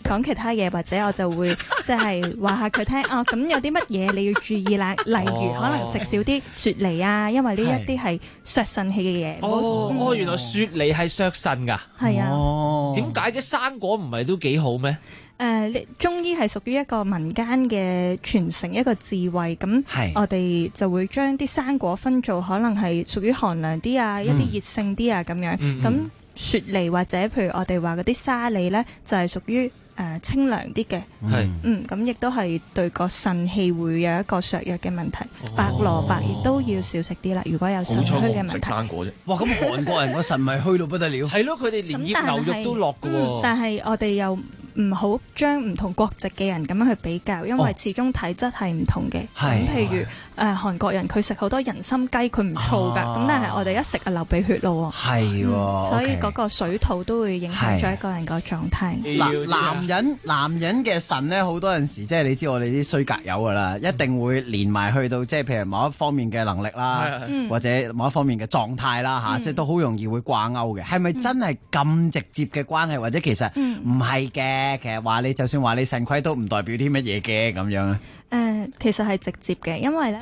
講其他嘢，或者我就會即係話下佢聽哦。咁有啲乜嘢你要注意啦？例如可能食少啲雪梨啊，因為呢一啲係削腎氣嘅嘢。 原來雪梨係削腎㗎。 係啊。 點解嘅生果唔係都幾好咩？ 中醫係屬於一個民間嘅傳承一個智慧，咁我哋就會將啲生果分做可能係屬於寒涼啲啊，一啲熱性啲啊咁樣。咁雪梨或者譬如我哋話嗰啲沙梨呢，就係屬於清涼啲嘅。咁亦都係對個腎氣會有一個削弱嘅問題。白蘿蔔亦都要少食啲啦，如果有腎虛嘅問題。 食生果啫。 哇！咁韓國人個腎咪虛到不得了。 係咯，佢哋連醃牛肉都落㗎喎。 但係我哋又唔好將唔同國籍嘅人咁樣去比較，因為始終體質係唔同嘅。咁譬如韓國人佢食好多人參雞，佢唔燥㗎，咁但係我哋一食就流鼻血咯。 係喎， 所以嗰個水土都會影響咗一個人個狀態。 男人嘅腎咧，好多陣時即係你知我哋啲衰格友㗎啦，一定會連埋去到即係譬如某一方面嘅能力啦，或者某一方面嘅狀態啦嚇，即係都好容易會掛鈎嘅。係咪真係咁直接嘅關係，或者其實唔係嘅？其實話你就算話你腎虧都唔代表啲乜嘢嘅咁樣咧。 其實係直接嘅，因為咧。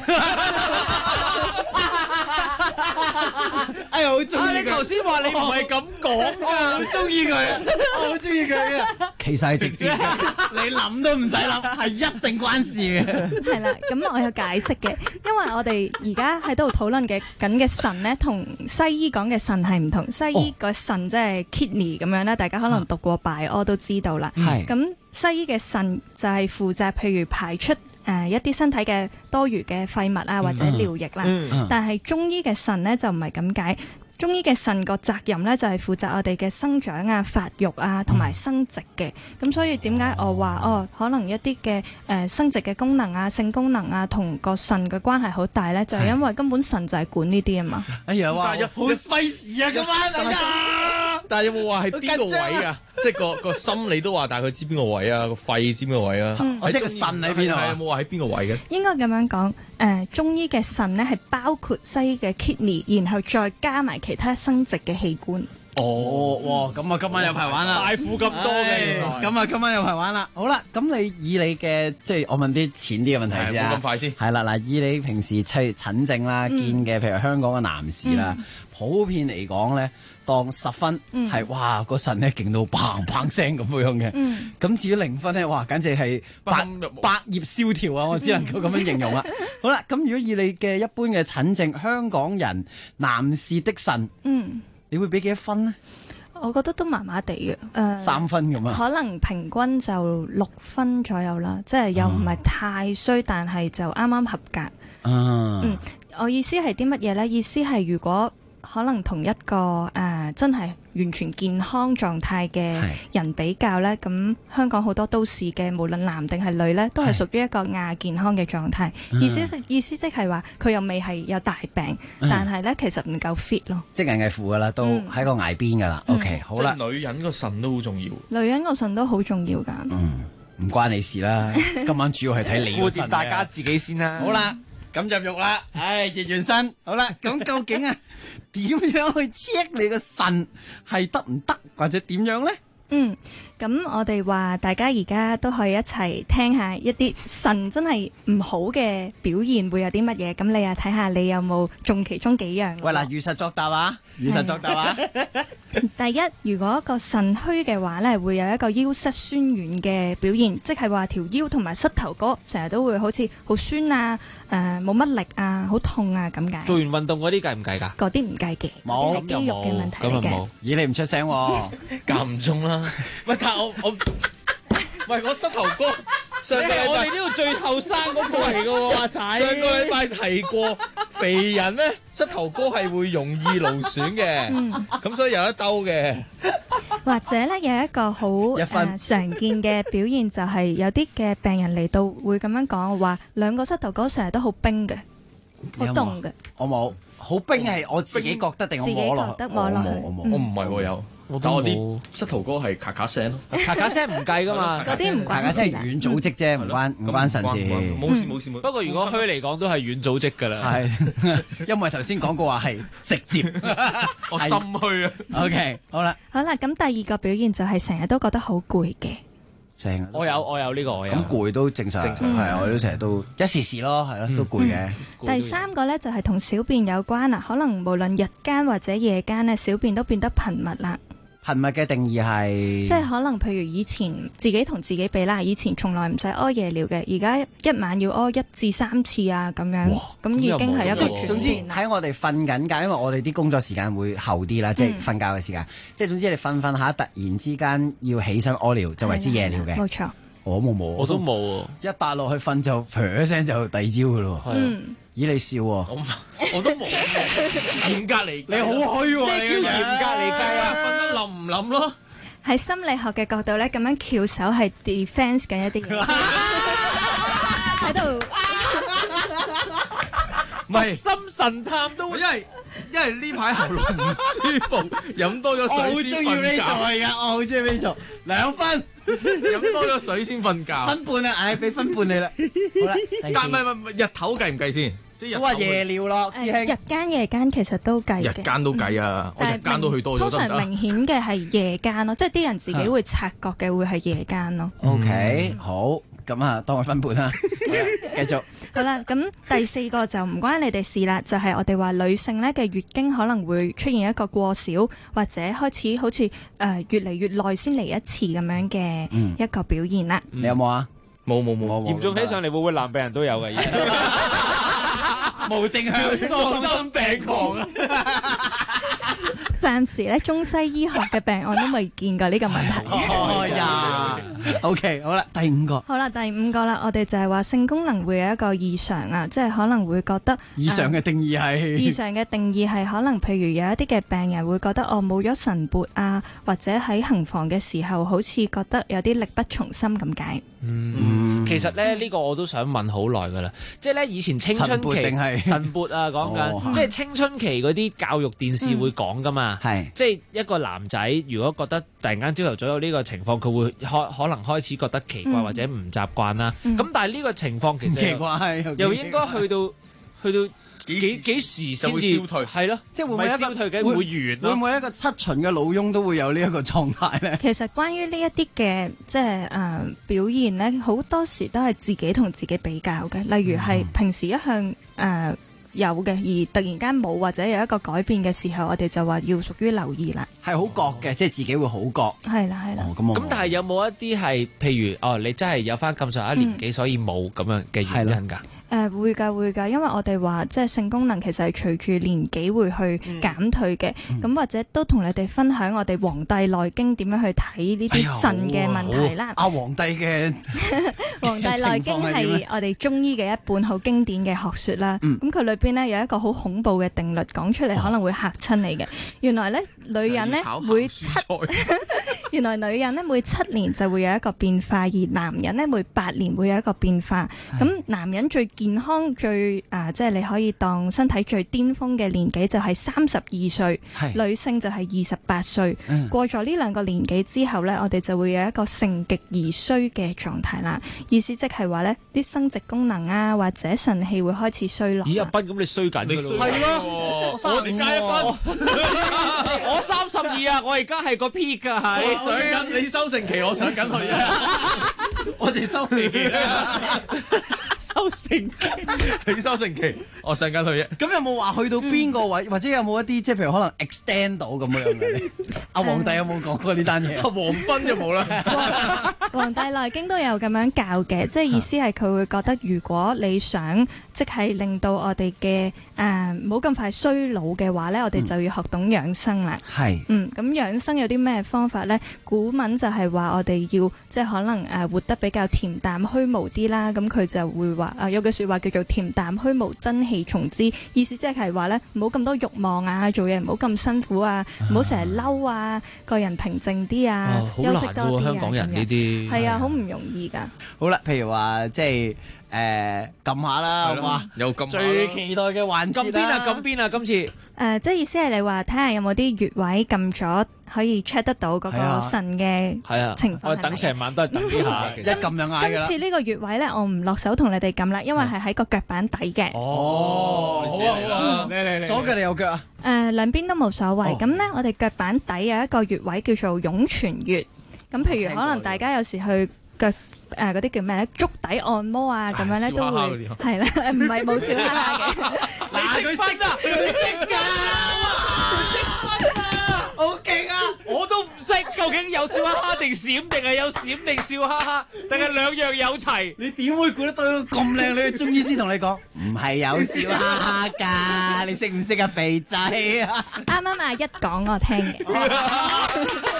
哎呀，好中意佢！ 你頭先話你唔係咁講㗎， 好中意佢，我好中意佢啊！其實係直接嘅，你諗都唔使諗，係一定關事嘅。 係啦，咁我有解釋嘅，因為我哋而家喺度討論緊嘅腎咧，同西醫講嘅腎係唔同。西醫個腎即係 kidney 咁樣咧，大家可能讀過 bio 都知道啦。咁西醫嘅腎就係負責譬如排出一啲身體嘅多餘嘅廢物啊，或者尿液啦。但係中醫嘅腎呢，就唔係咁解。中醫嘅腎個責任呢，就係負責我哋嘅生長啊、發育啊同埋生殖嘅。咁所以點解我話可能一啲嘅生殖嘅功能啊、性功能啊同個腎嘅關係好大呢？就係因為根本腎就係管呢啲啊嘛。 哎呀，哇！好費事啊，咁啊！ 但係有冇話係邊個位啊？即係個心你都話，但係佢知邊個位啊？個肺知邊個位啊？ 即係個腎喺邊啊？ 有冇話喺邊個位嘅？ 應該咁樣講，中醫嘅腎呢係包括西醫嘅 kidney， 然後再加埋其他生殖嘅器官。 哇！咁啊，今晚有排玩啦！ 大苦咁多嘅， 咁啊，今晚有排玩啦。好啦，咁你以你嘅即係我問啲淺啲嘅問題先啊。 冇咁快先。 係啦，嗱，以你平時診症啦，見嘅譬如香港嘅男士啦，普遍嚟講咧，當10分係哇個腎咧勁到砰砰聲咁樣嘅。咁至於0分咧，哇簡直係百業蕭條啊！我只能夠咁樣形容啦。好啦，咁如果以你嘅一般嘅診症，香港人男士的腎，你會俾幾多分呢？ 我覺得都麻麻地嘅 ，3分咁啊。 可能平均就6分左右啦，即係又唔係太衰，但係就啱啱合格。我意思係啲乜嘢呢？意思係如果可能同一個真係完全健康狀態嘅人比較呢，咁香港好多都市嘅無論男定係女呢，都係屬於一個亞健康嘅狀態。意思即係話佢又未係有大病，但係呢其實唔夠 fit 咯。 即係危乎噶啦，都喺個崖邊噶啦。OK， 好啦。 即係女人個腎都好重要。 女人個腎都好重要噶。 唔關你事啦。今晚主要係睇你個腎。 大家自己先啦。 好啦。咁入肉啦，熱完身，好啦，咁究竟啊點樣去 check 你個腎係得唔得，或者點樣咧？ 咁我哋話大家而家都可以一齊聽下一啲腎真係唔好嘅表現會有啲乜嘢，咁你啊睇下你有冇中其中幾樣。 喂嗱，如實作答啊！如實作答啊！ 第一，如果個腎虛嘅話咧，會有一個腰膝酸軟嘅表現，即係話條腰同埋膝頭哥成日都會好似好酸啊，冇乜力啊，好痛啊咁解。 做完運動嗰啲計唔計㗎？ 嗰啲唔計嘅， 冇肌肉嘅問題嚟嘅。 咦，你唔出聲喎， 間唔中啦。喂，但係我膝頭哥，上個禮拜我哋呢度最後生嗰個嚟㗎喎，阿仔。 上個禮拜提過，肥人咧膝頭哥係會容易勞損嘅，咁所以有得兜嘅。 或者咧有一個好常見嘅表現就係有啲嘅病人嚟到會咁樣講話，兩個膝頭哥成日都好冰嘅，好凍嘅。 我冇，好冰係我自己覺得定我摸落？ 自己覺得摸落去。 我唔係喎有。但我啲膝頭哥係咔咔聲咯， 咔咔聲唔計噶嘛， 嗰啲唔咔咔聲係軟組織啫，唔關腎事。 冇事。 不過如果虛嚟講都係軟組織噶啦。 係，因為頭先講過話係直接， 我心虛啊。 OK， 好啦， 咁第二個表現就係成日都覺得好攰嘅。 正。 我有呢個，我有。 咁攰都正常，係啊，我都成日都一時時咯，係咯，都攰嘅。 第三個咧就係同小便有關啦，可能無論日間或者夜間咧，小便都變得頻密啦。 頻密嘅定義係， 即係可能譬如以前自己同自己比啦，以前從來唔使屙夜尿嘅，而家一晚要屙1至3次啊咁樣，咁已經係一個轉變。 總之喺我哋瞓緊覺，因為我哋啲工作時間會後啲啦，即係瞓覺嘅時間。即係總之你瞓瞓下，突然之間要起身屙尿，就為之夜尿嘅。 冇錯。 我冇， 我都冇啊！ 一笪落去瞓就啪一聲就第二朝噶咯。咦，你笑喎？ 我都冇，嚴格嚟， 你好虛喎！ 咩叫嚴格嚟計啊？ 瞓得冧唔冧咯？ 喺心理學嘅角度咧，咁樣翹手係 defense 緊一啲嘢喺度。 唔係心神探都， 因為呢排喉嚨唔舒服，飲多咗水先瞓覺。 我好中意呢座2分， 飲多咗水先瞓覺。 分半啦，俾分半你啦。好啦， 但唔係日頭計唔計先？ 我話夜尿咯，師兄。 日間夜間其實都計嘅。 日間都計啊，我日間都去多咗。 通常明顯嘅係夜間咯，即係啲人自己會察覺嘅會係夜間咯。 OK，好，咁啊，當佢分半啦，繼續。 好啦，咁第四個就唔關你哋事啦，就係我哋話女性咧嘅月經可能會出現一個過少，或者開始好似越嚟越耐先嚟一次咁樣嘅一個表現啦。 你有冇啊？冇， 嚴重起上嚟會唔會男病人都有嘅？ 無定向喪心病狂啊！ 暫時咧，中西醫學嘅病案都未見過呢個問題。 OK， 好啦，第5個。 好啦，第5個啦，我哋就係話性功能會有一個異常啊，即係可能會覺得異常嘅定義係異常嘅定義係可能譬如有一啲嘅病人會覺得冇咗晨勃啊，或者喺行房嘅時候好似覺得有啲力不從心咁解。 其實咧呢個我都想問好耐噶啦，即係咧以前青春期晨勃啊講緊，即係青春期嗰啲教育電視會講噶嘛，即係一個男仔如果覺得突然間朝頭早有呢個情況，佢會可能開始覺得奇怪或者唔習慣啦。咁但係呢個情況其實奇怪又應該去到幾時先至消退？係咯， 即係會唔會消退嘅會完咯？ 會唔會一個7旬嘅老翁都會有呢一個狀態咧？ 其實關於呢一啲嘅即係表現咧，好多時都係自己同自己比較嘅。例如係平時一向有嘅，而突然間冇或者有一個改變嘅時候，我哋就話要屬於留意啦。 係好覺嘅，即係自己會好覺。 係啦。 咁但係有冇一啲係譬如你真係有翻咁上下年紀，所以冇咁樣嘅原因㗎？ 會㗎，因為我哋話即係性功能其實係隨住年紀會去減退嘅，咁或者都同你哋分享我哋《黃帝內經》點樣去睇呢啲腎嘅問題啦。 黃帝嘅《 黃帝內經》係我哋中醫嘅一本好經典嘅學説啦。咁佢裏邊咧有一個好恐怖嘅定律講出嚟，可能會嚇親你嘅。原來咧女人咧原來女人咧每7年就會有一個變化，而男人咧每8年會有一個變化。咁男人最健康最即係你可以當身體最巔峰嘅年紀就係32歲，女性就係28歲。過咗呢2個年紀之後呢，我哋就會有一個盛極而衰嘅狀態啦。意思即係話呢啲生殖功能啊或者腎氣會開始衰落。 咦，阿斌咁你衰緊㗎咯？ 係咯，我你加1分， 我32啊，我而家係個 peak 㗎，係上緊你收成期，我上緊去啊，我哋收期啦。 收成期， 你收成期，我上緊去啫。 咁有冇話去到邊個位，或者有冇一啲即係譬如可能 extend 到咁樣嘅？阿皇帝有冇講過呢單嘢？ 阿黃斌就冇啦。 《黃帝內經》都有咁樣教嘅，即係意思係佢會覺得，如果你想即係令到我哋嘅冇咁快衰老嘅話咧，我哋就要學懂養生啦。 係。 咁養生有啲咩方法咧？古文就係話我哋要即係可能活得比較恬淡虛無啲啦。咁佢就會話有句説話叫做恬淡虛無，真氣從之。意思即係話咧，唔好咁多慾望啊，做嘢唔好咁辛苦啊，唔好成日嬲啊，個人平靜啲啊，休息多啲啊。 香港人呢啲係啊，好唔容易㗎。 好啦，譬如話即係撳下啦，係嘛？ 有撳最期待嘅環節啦。 撳邊啊？今次即係意思係你話睇下有冇啲穴位撳咗可以 check 得到嗰個腎嘅情況。 我等成晚都係等呢下， 一撳就嗌㗎啦。 今次呢個穴位咧，我唔落手同你哋撳啦，因為係喺個腳板底嘅。 好啊，你左腳定右腳啊？ 兩邊都冇所謂。咁咧，我哋腳板底有一個穴位叫做湧泉穴。咁譬如可能大家有時去腳嗰啲叫咩咧？足底按摩啊咁樣咧都會係啦，唔係冇笑哈哈嘅。 嗱，佢識啊，佢識㗎，好勁啊！ 我都唔識，究竟有笑哈哈定閃，定係有閃定笑哈哈，定係兩樣有齊？ 你點會估得到咁靚女嘅中醫師同你講？唔係有笑哈哈㗎，你識唔識啊，肥仔啊？ 啱啱阿一講我聽嘅。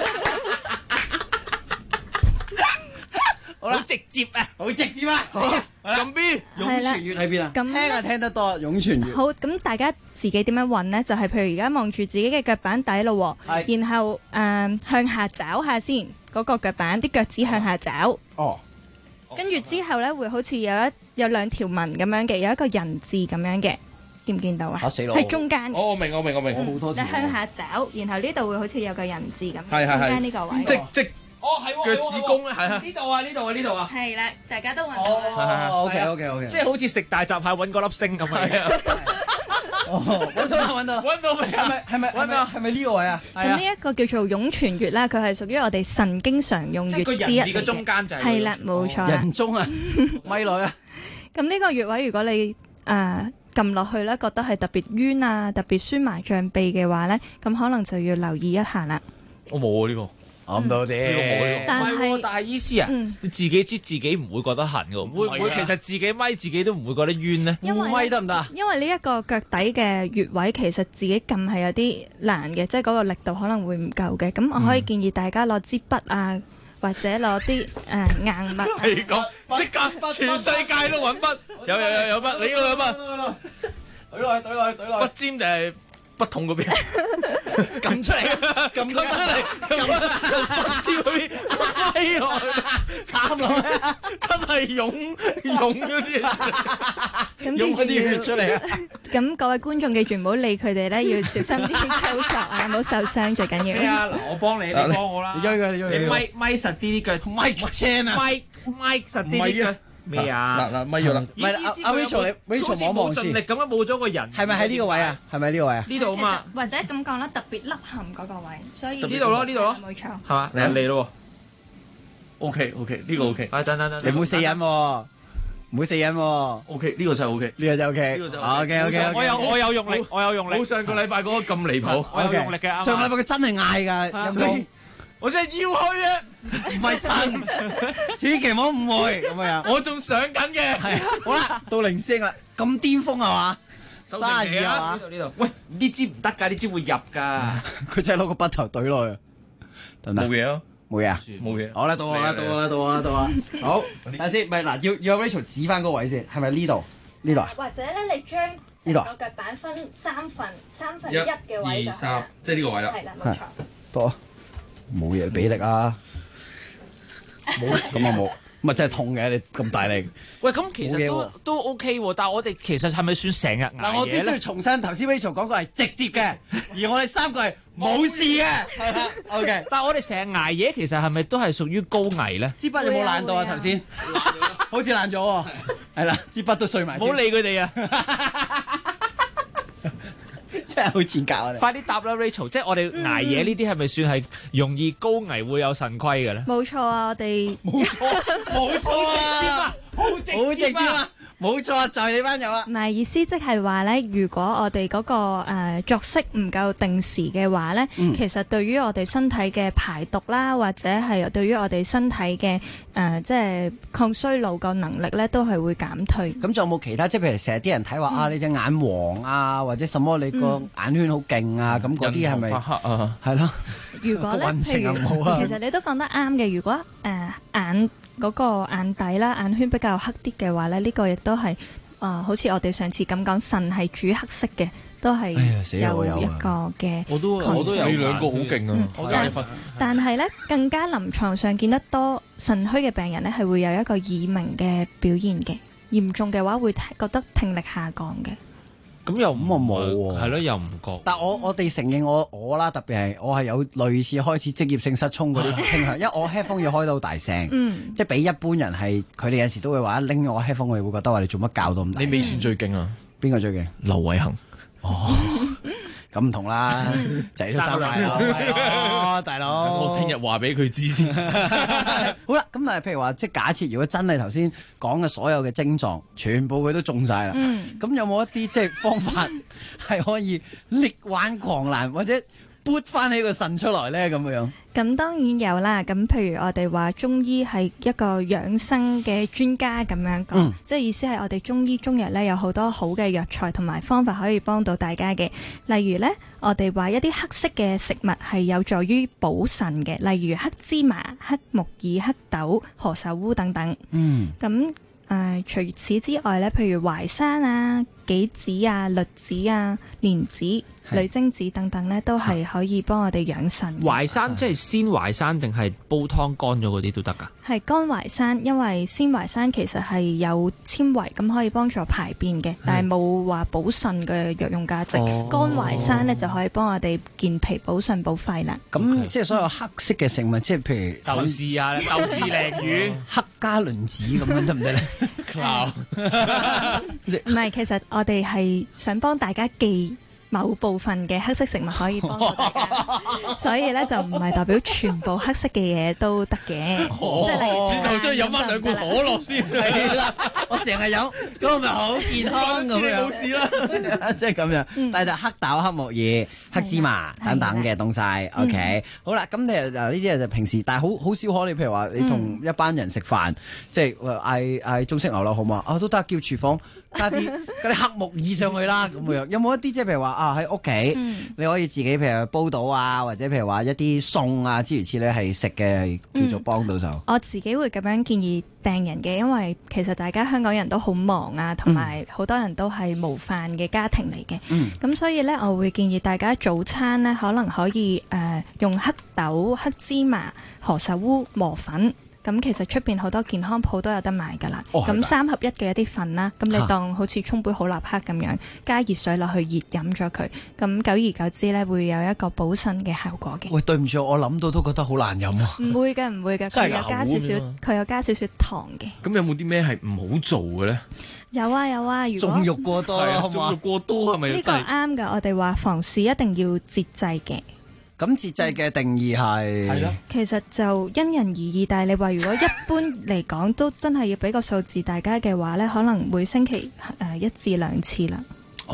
好啦， 直接啊， 好直接啊！好，咁邊湧泉穴喺邊啊？ 咁聽啊聽得多，湧泉穴。 好，咁大家自己點樣揾呢？就係譬如而家望住自己嘅腳板底咯，然後向下找下先，嗰個腳板啲腳趾向下找。 哦。 跟住之後咧，會好似有兩條紋咁樣嘅，有一個人字咁樣嘅，見唔見到啊？ 死咯！ 係中間嘅。 我明。我好多。 你向下找，然後呢度會好似有個人字咁， 係中間呢個位。 即腳趾公咧，係啊。 呢度啊。 係啦，大家都揾到啦。 OK。 即係好似食大閘蟹揾嗰粒星咁樣。 揾到未？係咪呢個位啊？ 咁呢一個叫做湧泉穴啦，佢係屬於我哋神經常用穴之一嚟嘅。 即係個人字嘅中間就係。 係啦，冇錯。 人中啊，咪來啊！ 咁呢個穴位，如果你撳落去咧，覺得係特別冤啊、特別酸麻脹痹嘅話咧，咁可能就要留意一下啦。 我冇啊呢個。 諗到啲， 但係醫師啊，你自己知自己唔會覺得痕嘅，會唔會其實自己咪自己都唔會覺得冤呢？ 因為咪得唔得？ 因為呢一個腳底嘅穴位，其實自己撳係有啲難嘅，即係嗰個力度可能會唔夠嘅。咁我可以建議大家攞支筆啊，或者攞啲硬筆。 係咁，即刻全世界都揾筆，有筆，你呢個有筆，懟落去，筆尖定係？筆筒嗰邊撳出嚟，撳出嚟，筆尖嗰邊飛落去，慘落去，真係湧咗啲，湧嗰啲血出嚟啊！ 咁各位觀眾記住唔好理佢哋咧，要小心啲操作啊，唔好受傷最緊要。 係啊，嗱，我幫你，你幫我啦。你咪實啲啲腳， 咪青啊， 咪實啲啲腳。咩啊？ 嗱，咪咗啦。 唔係阿 Rachel，你 Rachel 望望先。 盡力咁樣冇咗個人。 係咪喺呢個位啊？係咪呢個位啊？ 呢度啊嘛。 或者咁講啦，特別凹陷嗰個位，所以呢度咯， 冇錯。 係嘛？嚟咯。 OK，呢個 OK。 等。 你唔好死忍喎，唔好死忍喎。 OK，呢個就 OK， 呢個就 OK。OK。 我有用力， 冇上個禮拜嗰個咁離譜。 我有用力嘅。 上個禮拜佢真係嗌㗎。 我真係要去啊！ 唔係神，千祈唔好誤會咁樣。 我仲上緊嘅。 係好啦，到零星啦，咁巔峰係嘛？32啊嘛？ 呢度。喂，呢支唔得㗎，呢支會入㗎。 佢真係攞個筆頭懟落去。 冇嘢啊！ 冇嘢啊！ 冇嘢。 好啦，到我啦。好，等下先，唔係嗱，要 Rachel 指翻嗰個位先，係咪呢度？呢度啊？ 或者咧，你將成個腳板分三分一嘅位就係啦。 即係呢個位啦。 係啦，冇錯。 多。冇嘢俾力啊！冇咁啊冇，咪真係痛嘅，你咁大力。 喂，咁其實都 OK 喎，但係我哋其實係咪算成日捱夜咧？ 嗱，我必須要重申，頭先 Rachel 講過係直接嘅，而我哋三個係冇事嘅，係啦。OK， 但係我哋成日捱夜，其實係咪都係屬於高危咧？ 支筆有冇爛到啊？頭先好似爛咗喎，係啦，支筆都碎埋。 唔好理佢哋啊！ 真係好賤格啊！ 快啲答啦 Rachel， 即係我哋捱夜呢啲係咪算係容易高危會有腎虧嘅咧？ 冇錯啊，我哋冇錯啊，好直接啊！冇錯，就係你班友啦。 唔係意思，即係話咧，如果我哋嗰個作息唔夠定時嘅話咧，其實對於我哋身體嘅排毒啦，或者係對於我哋身體嘅即係抗衰老個能力咧，都係會減退。 咁仲有冇其他？即係譬如成日啲人睇話啊，你隻眼黃啊，或者什麼你個眼圈好勁啊，咁嗰啲係咪？係咯。如果咧，譬如其實你都講得啱嘅。如果眼嗰個眼底啦，眼圈比較黑啲嘅話咧，呢個亦都係好似我哋上次咁講，腎係主黑色嘅，都係有一個嘅。 我都有，你兩個好勁啊！ 但係咧，更加臨床上見得多腎虛嘅病人咧，係會有一個耳鳴嘅表現嘅，嚴重嘅話會覺得聽力下降嘅。 咁又咁我冇喎， 係咯，又唔覺。 但我哋承認我啦，特別係我係有類似開始職業性失聰嗰啲傾向，因為我 headphone 要開到好大聲，即係比一般人係佢哋有時都會話拎我 headphone，我哋會覺得話你做乜教到咁大聲？ 你未算最勁啊？ 邊個最勁？ 劉偉恒。 哦，咁唔同啦，仔都生埋啦。 咯，大佬。 我聽日話俾佢知先。 好啦，咁但係譬如話，即係假設如果真係頭先講嘅所有嘅症狀，全部佢都中晒啦，咁有冇一啲即係方法係可以力挽狂瀾，或者撥翻起個腎出來咧？咁樣？ 咁當然有啦，咁譬如我哋話中醫係一個養生嘅專家咁樣講，即係意思係我哋中醫中藥呢有好多好嘅藥材同埋方法可以幫到大家嘅。例如呢，我哋話一啲黑色嘅食物係有助於補腎嘅，例如黑芝麻、黑木耳、黑豆、何首烏等等。咁除此之外呢，譬如淮山啊、杞子啊、栗子啊、蓮子、女精子等等咧，都係可以幫我哋養腎。 淮山即係鮮淮山定係煲湯乾咗嗰啲都得㗎？ 係乾淮山，因為鮮淮山其實係有纖維，咁可以幫助排便嘅，但係冇話補腎嘅藥用價值。乾淮山咧就可以幫我哋健脾補腎補肺啦。 咁即係所有黑色嘅食物，即係譬如豆豉啊、豆豉鯪魚、 黑加侖子咁樣得唔得咧？ 唔係，其實我哋係想幫大家記某部分嘅黑色食物可以幫到大家，所以咧就唔係代表全部黑色嘅嘢都得嘅。即係例如轉頭將飲翻兩罐可樂先。 係啦，我成日飲，咁咪好健康咁樣。 冇事啦， 即係咁樣。但係就黑豆、黑木耳、黑芝麻等等嘅東西。OK，好啦，咁你呢啲就平時，但係好少可。你譬如話，你同一班人食飯，即係嗌中式牛柳好嘛？都得，叫廚房加啲黑木耳上去啦，咁樣。有冇一啲即係譬如話喺屋企你可以自己譬如煲到啊，或者譬如話一啲餸啊諸如此類係食嘅，叫做幫到手。 我自己會咁樣建議病人嘅，因為其實大家香港人都好忙啊，同埋好多人都係無飯嘅家庭嚟嘅。咁所以呢，我會建議大家早餐呢，可能可以用黑豆、黑芝麻、何首烏磨粉。咁其實出邊好多健康鋪都有得賣㗎啦。咁3合1嘅一啲粉啦，咁你當好似沖杯好立克咁樣，加熱水落去熱飲咗佢，咁久而久之咧會有一個補腎嘅效果嘅。 喂，對唔住，我諗到都覺得好難飲啊！ 唔會嘅，唔會嘅，佢有加少少糖嘅。 咁有冇啲咩係唔好做嘅咧？ 有啊有啊，如果縱慾過多啦， 縱慾過多係咪？ 呢個啱㗎，我哋話房事一定要節制嘅。 咁節制嘅定義係其實就因人而異，但係你話如果一般嚟講都真係要俾個數字大家嘅話呢，可能每星期1至2次啦。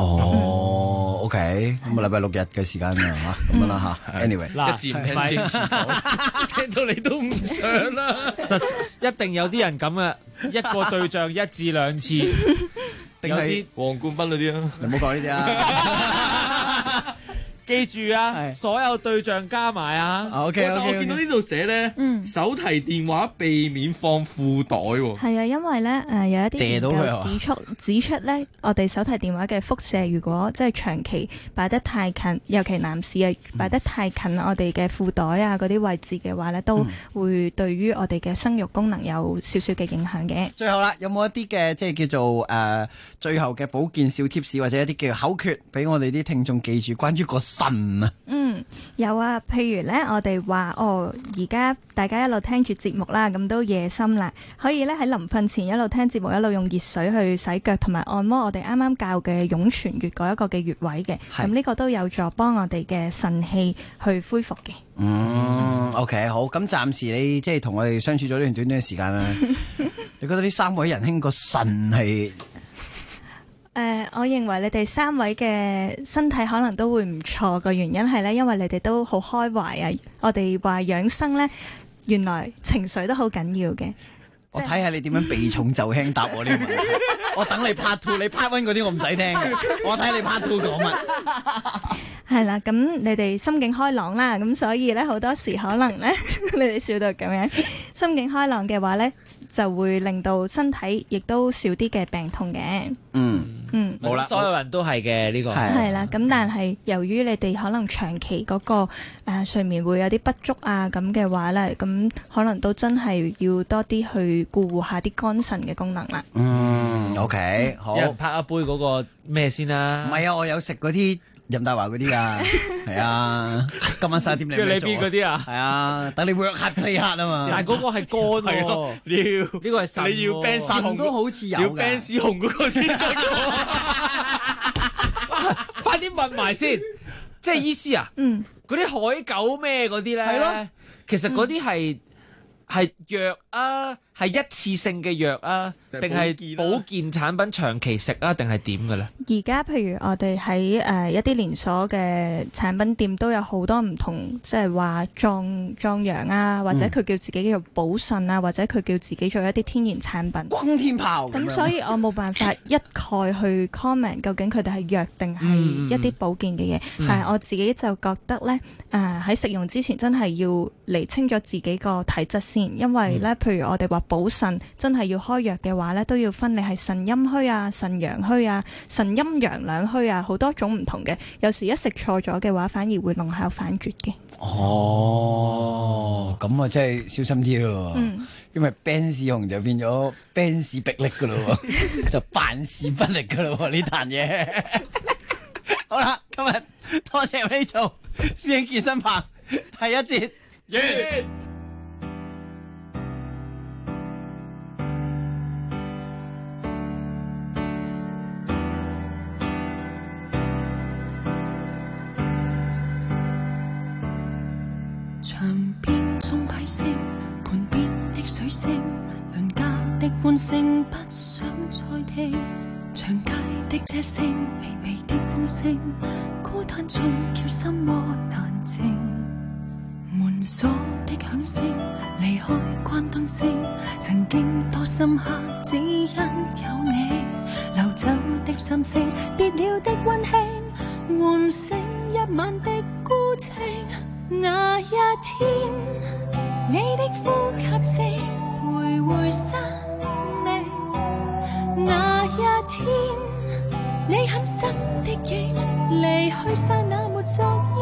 OK，咁禮拜6日嘅時間啊嚇，咁樣啦嚇。Anyway， 1至5聽先遲到，聽到你都唔想啦。 一定有啲人咁嘅，一個對象1至2次， 定係黃冠斌嗰啲啊？ 你唔好講呢啲啊！ 記住啊，所有對象加埋啊。 OK， 我見到呢度寫咧，手提電話避免放褲袋喎。 係啊，因為咧有一啲研究指出咧，我哋手提電話嘅輻射，如果即係長期擺得太近，尤其男士啊擺得太近我哋嘅褲袋啊嗰啲位置嘅話咧，都會對於我哋嘅生育功能有少少嘅影響嘅。 最後啦，有冇一啲嘅即係叫做最後嘅保健小貼士，或者一啲叫口訣俾我哋啲聽眾記住關於個腎啊？ 有啊，譬如咧，我哋話而家大家一路聽住節目啦，咁都夜深啦，可以咧喺臨瞓前一路聽節目，一路用熱水去洗腳同埋按摩我哋啱啱教嘅湧泉穴嗰一個嘅穴位嘅，咁呢個都有助幫我哋嘅腎氣去恢復嘅。 OK， 好，咁暫時你即係同我哋相處咗呢段短短嘅時間啦，你覺得呢3位仁兄個腎係？ 我認為你哋3位嘅身體可能都會唔錯，個原因係咧，因為你哋都好開懷啊！我哋話養生咧，原來情緒都好緊要嘅。 我睇下你點樣避重就輕答我呢個問題。我等你 part 2，你 part 1嗰啲我唔使聽嘅。我睇你 part 2講乜。 係啦，咁你哋心境開朗啦，咁所以咧好多時可能咧，你哋笑到咁樣，心境開朗嘅話咧，就會令到身體亦都少啲嘅病痛嘅。 冇啦，所有人都係嘅呢個。 係啦，咁但係由於你哋可能長期嗰個睡眠會有啲不足啊，咁嘅話咧，咁可能都真係要多啲去顧護下啲肝腎嘅功能啦。 OK， 好。 有人拍一杯嗰個咩先啦？ 唔係啊，我有食嗰啲任達華嗰啲啊，係啊，今晚11點你咩做啊？ 嗰啲啊？ 係啊，等你 work hard play hard 啊嘛。 但係嗰個係肝喎，呢個係腎。 你要 Ben 腎都好似有㗎。 要 Ben 絲紅嗰個先得。 快啲問埋先，即係醫師啊？ 嗰啲海狗咩嗰啲咧， 係咯， 其實嗰啲係藥啊，係一次性嘅藥啊，定係保健產品長期食啊，定係點嘅咧？ 而家譬如我哋喺一啲連鎖嘅產品店都有好多唔同，即係話壯陽啊，或者佢叫自己叫做補腎啊，或者佢叫自己做一啲天然產品。 轟天炮咁，所以我冇辦法一概去 comment 究竟佢哋係藥定係一啲保健嘅嘢。但係我自己就覺得咧，喺食用之前真係要釐清咗自己個體質先，因為咧，譬如我哋話補腎真係要開藥嘅話咧，都要分你係腎陰虛啊、腎陽虛啊、腎陰陽兩虛啊，好多種唔同嘅。有時一食錯咗嘅話，反而會弄巧反拙嘅。 哦，咁啊，真係小心啲咯。因為 Benz 紅就變咗 Benz 逼力噶咯，就辦事不力噶咯呢壇嘢。好啦，今日多謝你做師兄健身棚第一節完。 牆邊中批聲，盤邊的水聲，鄰家的歡聲不想再聽，長街的車聲，微微的風聲，孤單中叫心窩難靜。門鎖的響聲，離開關燈聲，曾經多深刻，只因有你。流走的心聲，別了的溫馨，喚醒一晚的孤清。那一天，你的呼吸聲徘徊生命；那一天，你很深的影離去剎那沒作